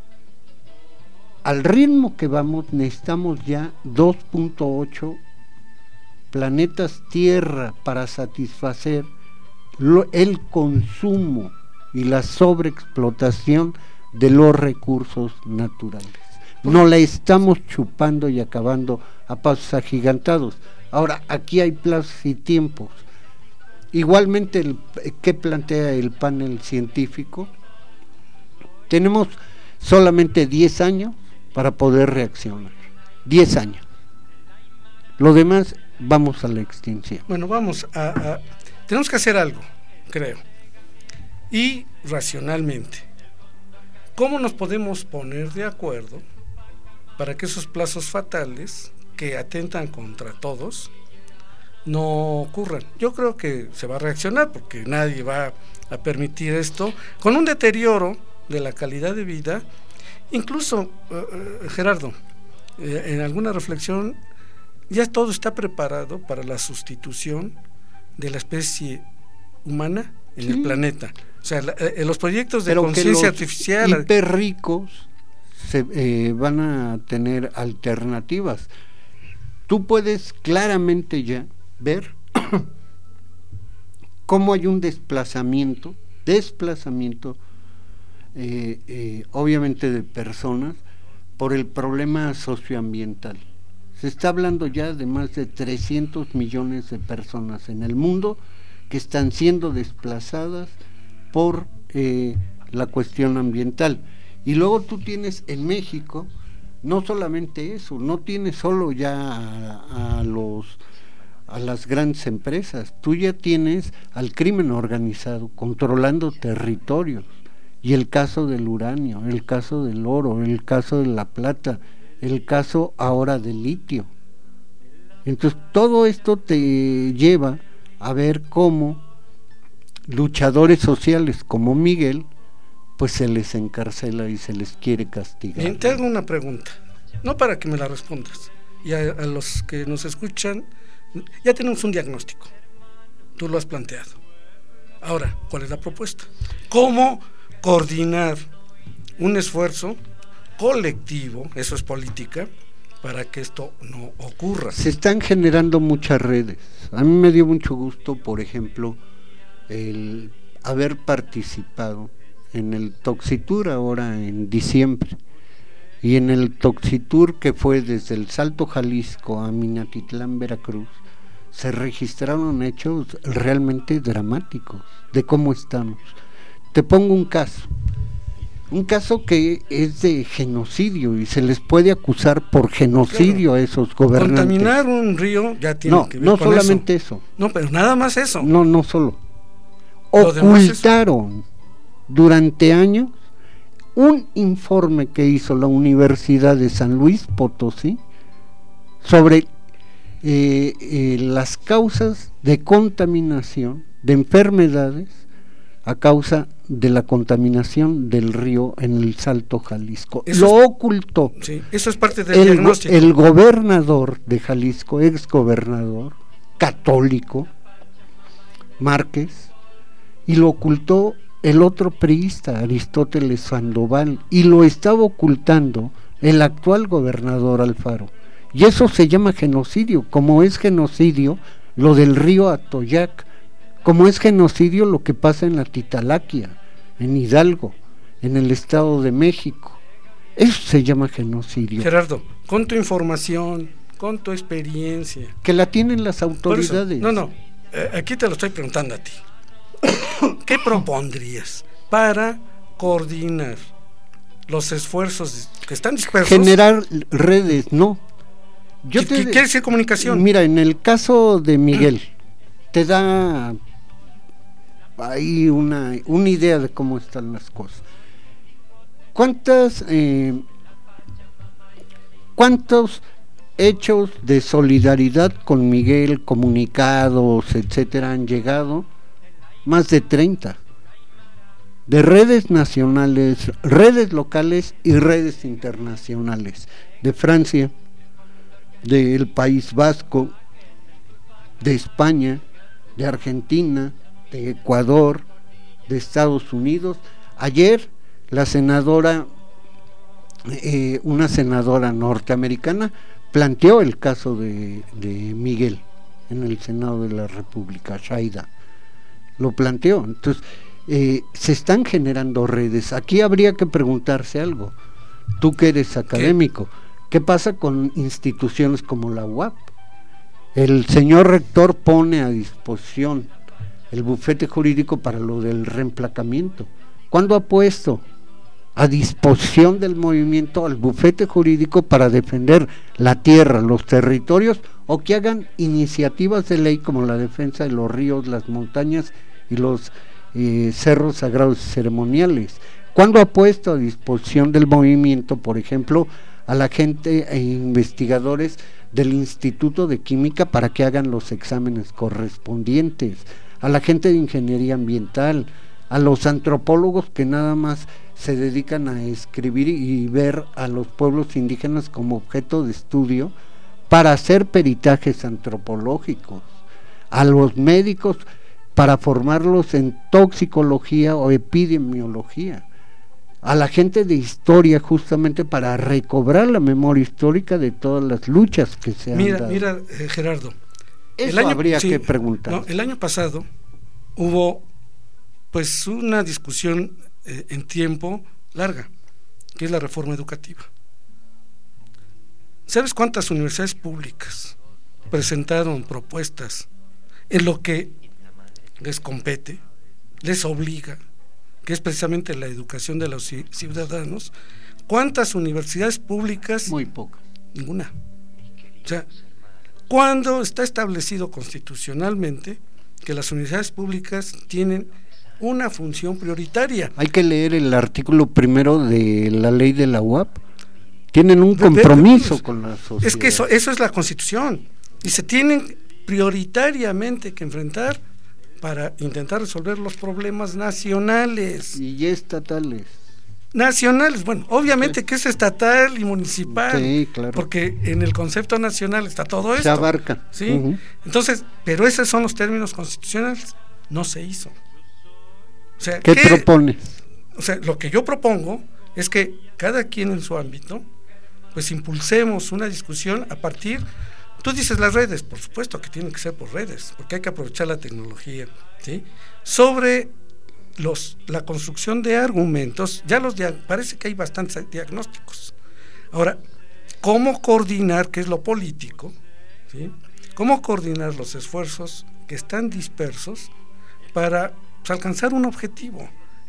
Al ritmo que vamos, necesitamos ya dos punto ocho planetas Tierra para satisfacer lo, el consumo y la sobreexplotación de los recursos naturales. No la estamos chupando y acabando a pasos agigantados. Ahora, aquí hay plazos y tiempos. Igualmente, el, ¿qué plantea el panel científico? Tenemos solamente diez años para poder reaccionar. diez años. Lo demás, vamos a la extinción. Bueno, vamos a, a... Tenemos que hacer algo, creo. Y racionalmente. ¿Cómo nos podemos poner de acuerdo para que esos plazos fatales que atentan contra todos no ocurran? Yo creo que se va a reaccionar, porque nadie va a permitir esto, con un deterioro de la calidad de vida. Incluso, uh, Gerardo, eh, en alguna reflexión, ya todo está preparado para la sustitución de la especie humana en sí. el planeta. O sea, la, eh, los proyectos de conciencia artificial... hiper ricos se, eh, van a tener alternativas. Tú puedes claramente ya ver cómo hay un desplazamiento, desplazamiento, eh, eh, obviamente de personas, por el problema socioambiental. Se está hablando ya de más de trescientos millones de personas en el mundo que están siendo desplazadas por eh, la cuestión ambiental. Y luego tú tienes en México no solamente eso, no tienes solo ya a, a los a las grandes empresas, tú ya tienes al crimen organizado controlando territorios, y el caso del uranio, el caso del oro, el caso de la plata, el caso ahora del litio. Entonces todo esto te lleva a ver cómo luchadores sociales como Miguel, pues se les encarcela y se les quiere castigar. Bien, te hago una pregunta, no para que me la respondas, y a, a los que nos escuchan, ya tenemos un diagnóstico, tú lo has planteado. Ahora, ¿cuál es la propuesta? ¿Cómo coordinar un esfuerzo colectivo, eso es política, para que esto no ocurra? Se están generando muchas redes. A mí me dio mucho gusto, por ejemplo, el haber participado en el Toxitour ahora en diciembre, y en el Toxitour que fue desde el Salto Jalisco a Minatitlán, Veracruz, se registraron hechos realmente dramáticos de cómo estamos. Te pongo un caso. un caso que es de genocidio y se les puede acusar por genocidio, claro, a esos gobernantes. Contaminar un río ya tiene no, que ver no con solamente eso. eso. No, pero nada más eso. No, no solo. Lo Ocultaron es... durante años un informe que hizo la Universidad de San Luis Potosí sobre eh, eh, las causas de contaminación, de enfermedades a causa de la contaminación del río en el Salto Jalisco. Eso lo es, ocultó. Sí, eso es parte del el, diagnóstico. El gobernador de Jalisco, ex gobernador, católico, Márquez, y lo ocultó el otro priista, Aristóteles Sandoval, y lo estaba ocultando el actual gobernador Alfaro. Y eso se llama genocidio, como es genocidio lo del río Atoyac, como es genocidio lo que pasa en la Titalaquia, en Hidalgo, en el Estado de México. Eso se llama genocidio. Gerardo, con tu información, con tu experiencia, que la tienen las autoridades. Eso, no, no, eh, aquí te lo estoy preguntando a ti. ¿Qué propondrías para coordinar los esfuerzos que están dispersos? Generar redes, no. Yo te, ¿Qué quiere decir comunicación? Mira, en el caso de Miguel, te da ahí una, una idea de cómo están las cosas. ¿Cuántas, eh, cuántos hechos de solidaridad con Miguel, comunicados, etcétera, han llegado? Más de treinta, de redes nacionales, redes locales y redes internacionales, de Francia, del País Vasco, de España, de Argentina, de Ecuador, de Estados Unidos. Ayer la senadora, eh, una senadora norteamericana, planteó el caso de, de Miguel en el Senado de la República, Shaida. Lo planteó. Entonces, eh, se están generando redes. Aquí habría que preguntarse algo. Tú que eres académico, ¿qué, ¿qué pasa con instituciones como la U A P? El señor rector pone a disposición el bufete jurídico para lo del reemplacamiento. ¿Cuándo ha puesto a disposición del movimiento al bufete jurídico para defender la tierra, los territorios, o que hagan iniciativas de ley como la defensa de los ríos, las montañas y los eh, cerros sagrados y ceremoniales? ¿Cuándo ha puesto a disposición del movimiento, por ejemplo, a la gente e investigadores del Instituto de Química para que hagan los exámenes correspondientes, a la gente de ingeniería ambiental, a los antropólogos que nada más se dedican a escribir y ver a los pueblos indígenas como objeto de estudio para hacer peritajes antropológicos, a los médicos para formarlos en toxicología o epidemiología, a la gente de historia justamente para recobrar la memoria histórica de todas las luchas que se han mira, dado. Mira, eh, Gerardo, eso el año, habría sí, que preguntar. No, el año pasado hubo pues una discusión eh, en tiempo larga, que es la reforma educativa. ¿Sabes cuántas universidades públicas presentaron propuestas en lo que les compete, les obliga, que es precisamente la educación de los ciudadanos? ¿Cuántas universidades públicas? Muy pocas. Ninguna. O sea, cuando está establecido constitucionalmente que las universidades públicas tienen una función prioritaria. Hay que leer el artículo primero de la ley de la U A P. Tienen un compromiso pues, con la sociedad. Es que eso, eso es la Constitución, y se tienen prioritariamente que enfrentar para intentar resolver los problemas nacionales. Y estatales. Nacionales, bueno, obviamente sí, que es estatal y municipal, sí, claro, porque en el concepto nacional está todo esto. Se abarca. ¿Sí? Uh-huh. Entonces, pero esos son los términos constitucionales, no se hizo. O sea, ¿Qué, ¿qué propone? O sea, lo que yo propongo es que cada quien en su ámbito, pues impulsemos una discusión a partir, tú dices las redes, por supuesto que tienen que ser por redes, porque hay que aprovechar la tecnología, ¿sí? Sobre los la construcción de argumentos, ya los dia- parece que hay bastantes diagnósticos. Ahora, ¿cómo coordinar, qué es lo político, ¿sí? ¿Cómo coordinar los esfuerzos que están dispersos para pues, alcanzar un objetivo?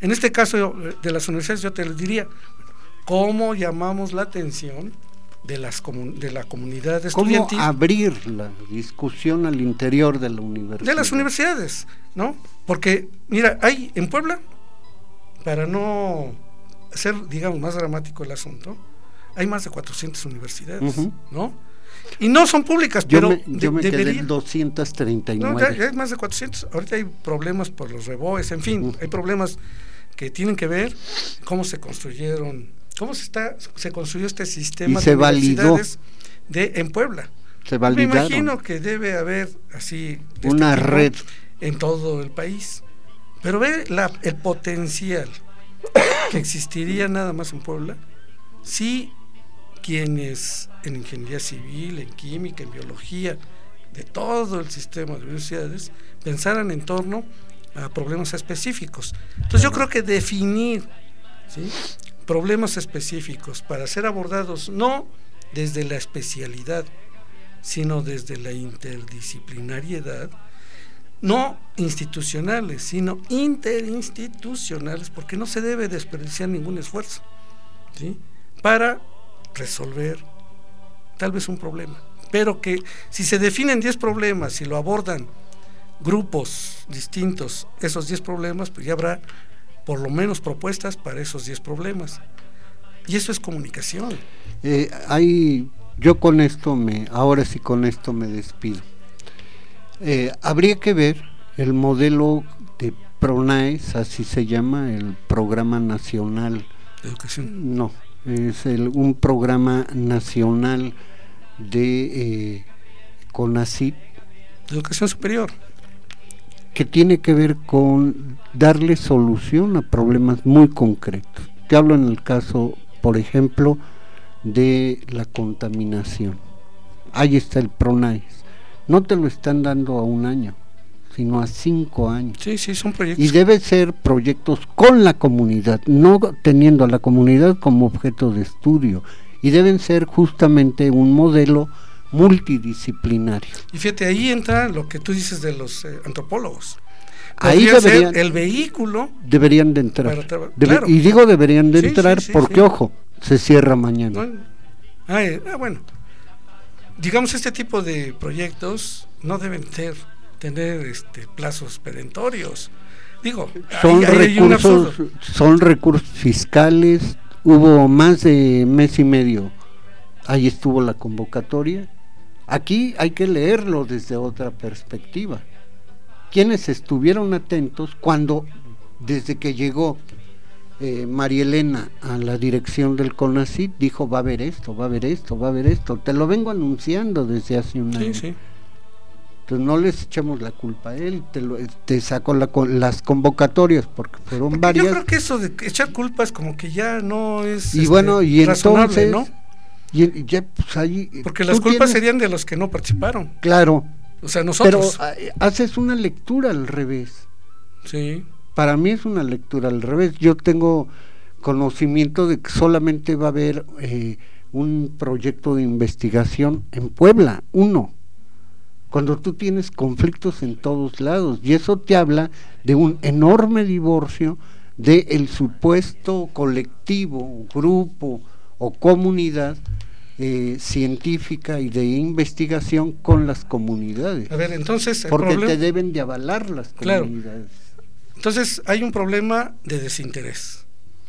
En este caso de las universidades yo te diría, ¿cómo llamamos la atención de, las comun- de la comunidad estudiantil? ¿Cómo abrir la discusión al interior de la universidad? De las universidades, ¿no? Porque, mira, hay en Puebla, para no hacer, digamos, más dramático el asunto, hay más de cuatrocientas universidades, uh-huh. ¿no? Y no son públicas, yo pero me, yo de, me quedé debería... en doscientas treinta y nueve. No, ya, ya hay más de cuatrocientas. Ahorita hay problemas por los reboes, en fin, uh-huh. hay problemas que tienen que ver cómo se construyeron, cómo se está se construyó este sistema y se de validó. universidades de en Puebla. Se validaron. Me imagino que debe haber así de una este red en todo el país. Pero ve la, el potencial que existiría nada más en Puebla si quienes en ingeniería civil, en química, en biología, de todo el sistema de universidades, pensaran en torno a problemas específicos. Entonces yo creo que definir, ¿sí?, problemas específicos para ser abordados no desde la especialidad, sino desde la interdisciplinariedad, no institucionales, sino interinstitucionales, porque no se debe desperdiciar ningún esfuerzo, ¿sí?, para resolver tal vez un problema, pero que si se definen diez problemas y lo abordan grupos distintos, esos diez problemas, pues ya habrá por lo menos propuestas para esos diez problemas, y eso es comunicación. Eh, hay, yo con esto me, ahora sí con esto me despido. Eh, habría que ver el modelo de PRONAES, así se llama, el Programa Nacional de Educación. No, es el, un programa nacional de eh, CONACYT, de Educación Superior, que tiene que ver con darle solución a problemas muy concretos. Te hablo en el caso, por ejemplo, de la contaminación. Ahí está el PRONAES. No te lo están dando a un año, sino a cinco años. Sí, sí, son proyectos. Y debe ser proyectos con la comunidad, no teniendo a la comunidad como objeto de estudio. Y deben ser justamente un modelo multidisciplinario. Y fíjate, ahí entra lo que tú dices de los eh, antropólogos. Ahí deberían, ser el vehículo. Deberían de entrar. Tra- Debe, claro. Y digo deberían de sí, entrar sí, sí, porque, sí. ojo, se cierra mañana. No, ah, eh, ah, bueno. Digamos, este tipo de proyectos no deben ter, tener este, plazos perentorios. Digo, son hay, hay recursos, son recursos fiscales. Hubo más de mes y medio. Ahí estuvo la convocatoria. Aquí hay que leerlo desde otra perspectiva. Quienes estuvieron atentos cuando, desde que llegó eh, María Elena a la dirección del CONACYT, dijo va a haber esto, va a haber esto, va a haber esto. Te lo vengo anunciando desde hace un año. Sí, sí. Entonces no les echamos la culpa a él, te, lo, te saco la, las convocatorias porque fueron porque varias. Yo creo que eso de echar culpas como que ya no es y este, bueno, y razonable, entonces, ¿no? Y ya, pues, ahí, porque las culpas tienes... serían de los que no participaron. Claro. O sea, nosotros. Pero haces una lectura al revés. Sí. Para mí es una lectura al revés. Yo tengo conocimiento de que solamente va a haber eh, un proyecto de investigación en Puebla, uno. Cuando tú tienes conflictos en todos lados, y eso te habla de un enorme divorcio de el supuesto colectivo, grupo o comunidad eh, científica y de investigación con las comunidades. A ver, entonces, el porque problema... te deben de avalar las comunidades. Claro. Entonces hay un problema de desinterés,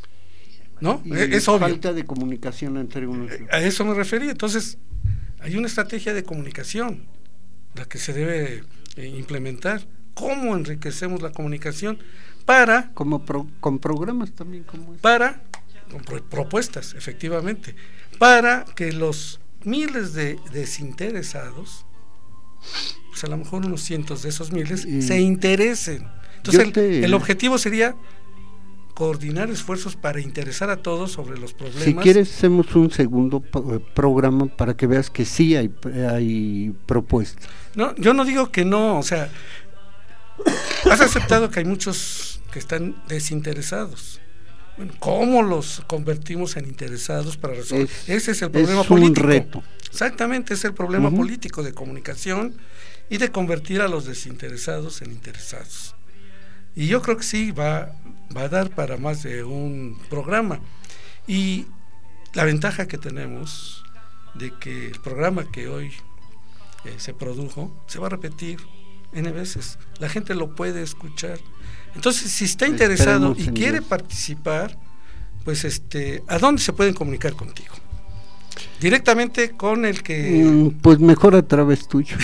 ¿no? Y es obvio. Falta de comunicación entre unos. A eso me refería. Entonces hay una estrategia de comunicación la que se debe eh, implementar. ¿Cómo enriquecemos la comunicación para como pro, con programas también como para con pro, propuestas efectivamente para que los miles de desinteresados, pues a lo mejor unos cientos de esos miles y se interesen? Entonces el, te... el objetivo sería coordinar esfuerzos para interesar a todos sobre los problemas. Si quieres hacemos un segundo programa para que veas que sí hay, hay propuestas. No, yo no digo que no, o sea, has aceptado que hay muchos que están desinteresados. Bueno, ¿cómo los convertimos en interesados para resolver? Es, Ese es el problema es político. Un reto. Exactamente, es el problema uh-huh. político de comunicación y de convertir a los desinteresados en interesados. Y yo creo que sí, va, va a dar para más de un programa. Y la ventaja que tenemos de que el programa que hoy eh, se produjo se va a repetir N veces, la gente lo puede escuchar. Entonces, si está interesado y quiere Dios. participar, pues este, ¿a dónde se pueden comunicar contigo? Directamente con el que... Mm, pues mejor a través tuyo.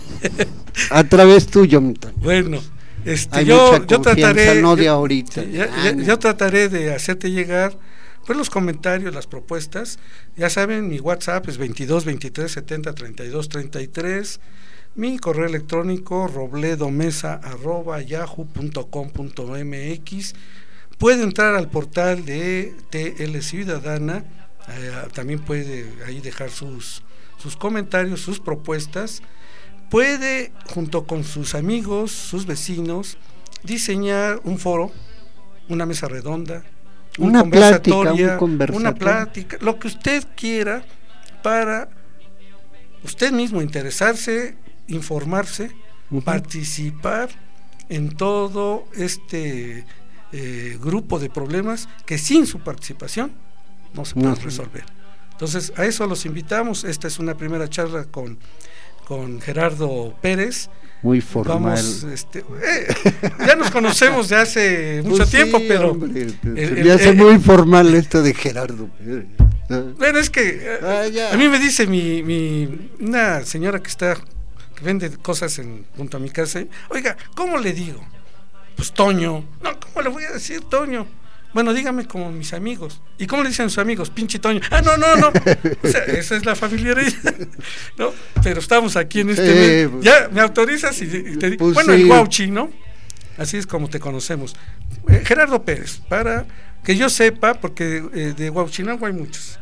A través tuyo, mi Toño. Bueno, este, yo, yo trataré... No de ahorita. Yo, yo, yo trataré de hacerte llegar pues los comentarios, las propuestas. Ya saben, mi WhatsApp es veintidós veintitrés setenta treinta y dos treinta y tres. Mi correo electrónico robledomesa arroba yahoo punto com punto m x. Puede entrar al portal de T L Ciudadana, eh, también puede ahí dejar sus, sus comentarios, sus propuestas. Puede, junto con sus amigos, sus vecinos, diseñar un foro, una mesa redonda, una plática, un conversatorio, una plática, lo que usted quiera, para usted mismo interesarse, informarse, uh-huh. participar en todo este eh, grupo de problemas que sin su participación no se pueden uh-huh. resolver. Entonces, a eso los invitamos. Esta es una primera charla con, con Gerardo Pérez. Muy formal. Vamos, este, eh, ya nos conocemos de hace mucho pues tiempo, sí, pero hombre, el, el, me hace el, muy formal esto de Gerardo Pérez. Bueno, es que ah, a mí me dice mi, mi una señora que está que vende cosas en, junto a mi casa, oiga, ¿cómo le digo? Pues Toño. No, ¿cómo le voy a decir Toño? Bueno, dígame como mis amigos. ¿Y cómo le dicen sus amigos? Pinche Toño. Ah, no, no, no. O sea, esa es la familiaridad, ¿no? Pero estamos aquí en este... Sí, pues, ya me autorizas y, y te digo... Pues bueno, sí. El Guauchi, ¿no? Así es como te conocemos. Eh, Gerardo Pérez, para que yo sepa, porque eh, de Huauchinango hay muchos.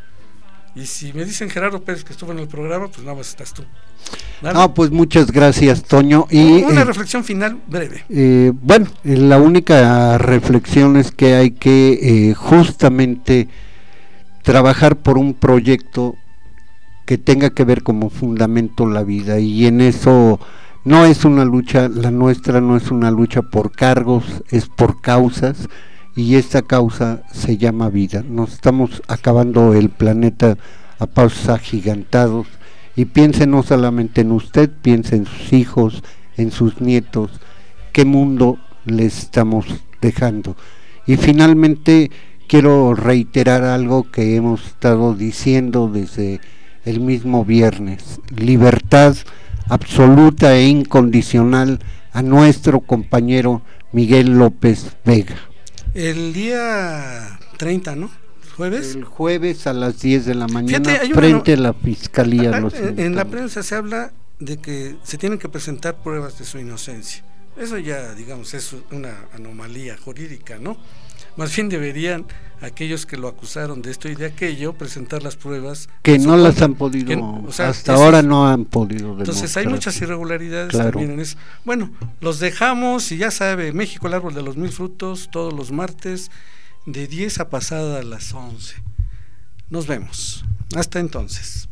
Y si me dicen Gerardo Pérez que estuvo en el programa, pues nada más estás tú. ¿Vale? Ah, pues muchas gracias, Toño. Y una eh, reflexión final breve. Eh, bueno, la única reflexión es que hay que eh, justamente trabajar por un proyecto que tenga que ver como fundamento la vida, y en eso no es una lucha, la nuestra no es una lucha por cargos, es por causas, y esta causa se llama vida. Nos estamos acabando el planeta a pasos agigantados, y piense no solamente en usted, piense en sus hijos, en sus nietos, qué mundo les estamos dejando. Y finalmente quiero reiterar algo que hemos estado diciendo desde el mismo viernes: libertad absoluta e incondicional a nuestro compañero Miguel López Vega. El día treinta, ¿no? ¿Jueves? El jueves a las diez de la mañana. Fíjate, frente una, a la Fiscalía. A, los en, en la prensa se habla de que se tienen que presentar pruebas de su inocencia. Eso ya, digamos, es una anomalía jurídica, ¿no? Más bien deberían aquellos que lo acusaron de esto y de aquello presentar las pruebas que no las han podido, que, o sea, hasta eso, ahora no han podido demostrar. Entonces hay muchas irregularidades, claro, también en eso. Bueno, los dejamos, y ya sabe, México, el árbol de los mil frutos, todos los martes de diez a pasada a las once. Nos vemos. Hasta entonces.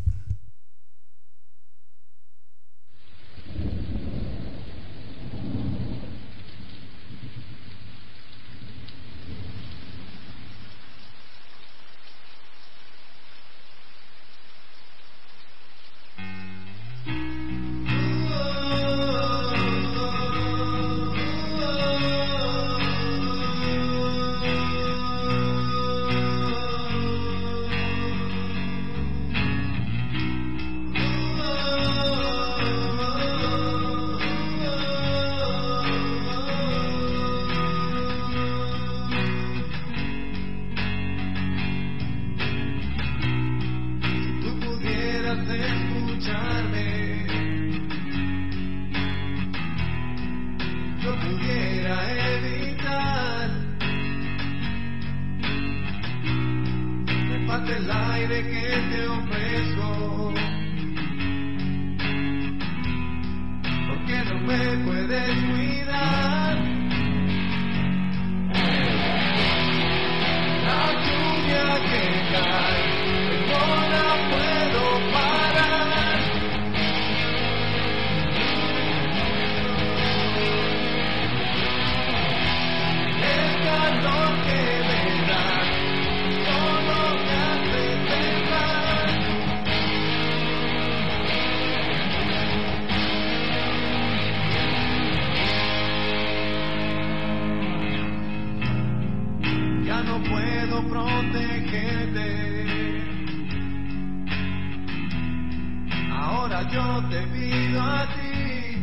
yo te pido a ti,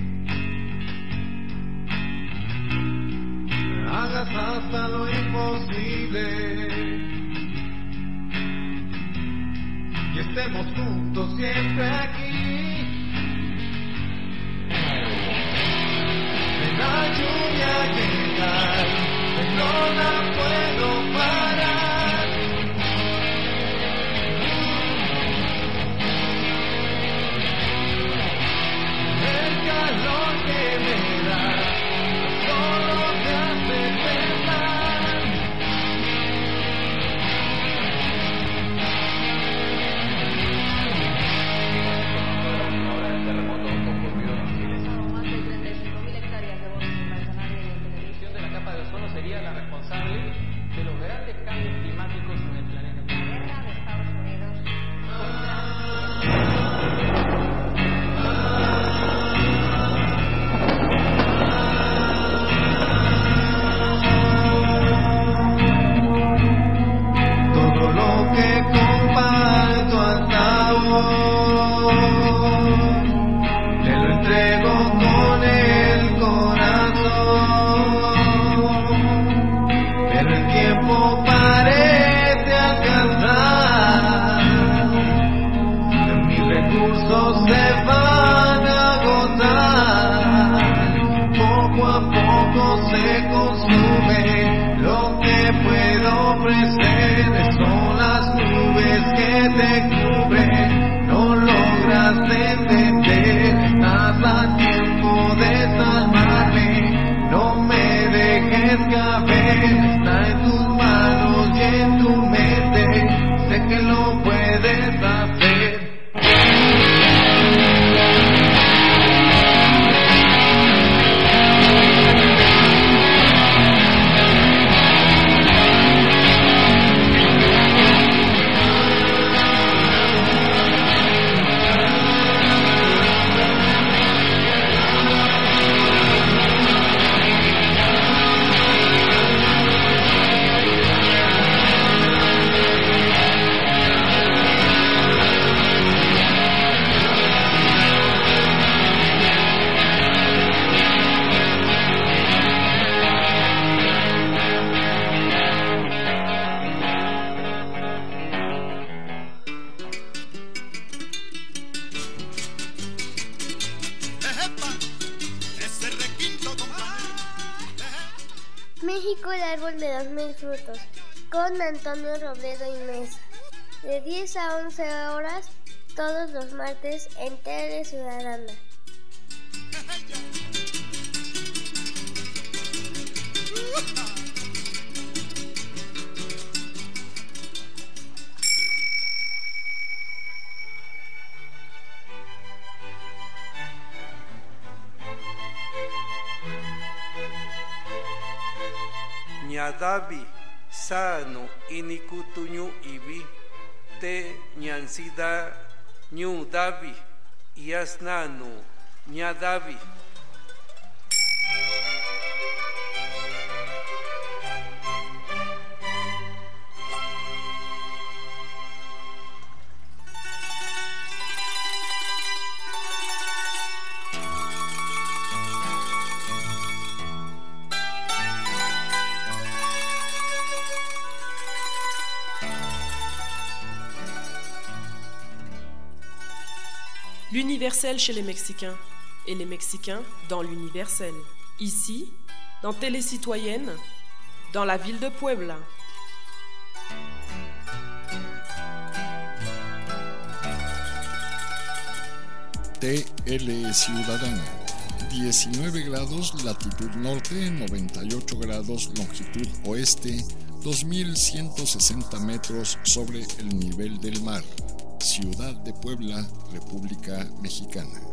hagas hasta lo imposible y estemos juntos siempre aquí. En la lluvia llegar, no la puedo parar. El calor que me da solo te hace pensar. Ahora el terremoto ocurrió en Chile. Más de treinta y cinco mil hectáreas de bosque invernal y la destrucción de la capa de ozono sería la responsable de los grandes cambios climáticos en el planeta. La guerra de Estados Unidos todo lo que comparto hasta hoy te lo entrego con el corazón, pero el tiempo parece alcanzar, mis recursos se van a agotar, poco a poco se consume lo que puedo ofrecer, son las nubes que te cubren, no logras entender, estás a tiempo de salvarme, no me dejes caber, está en tus manos y en tu mente, sé que lo puedes hacer. México, el árbol de los mil frutos, con Antonio Robledo y Mesa, de diez a once horas, todos los martes en Tele Ciudadana. Ñadavi sano inikutuñu ibi te ñansida ñu davi yasnanu ñadavi. L'universel chez les Mexicains et les Mexicains dans l'universel. Ici, dans Télé Citoyenne, dans la ville de Puebla. T L Ciudadana, diecinueve grados latitud norte, noventa y ocho grados longitud oeste, dos mil ciento sesenta metros sobre el nivel del mar. Ciudad de Puebla, República Mexicana.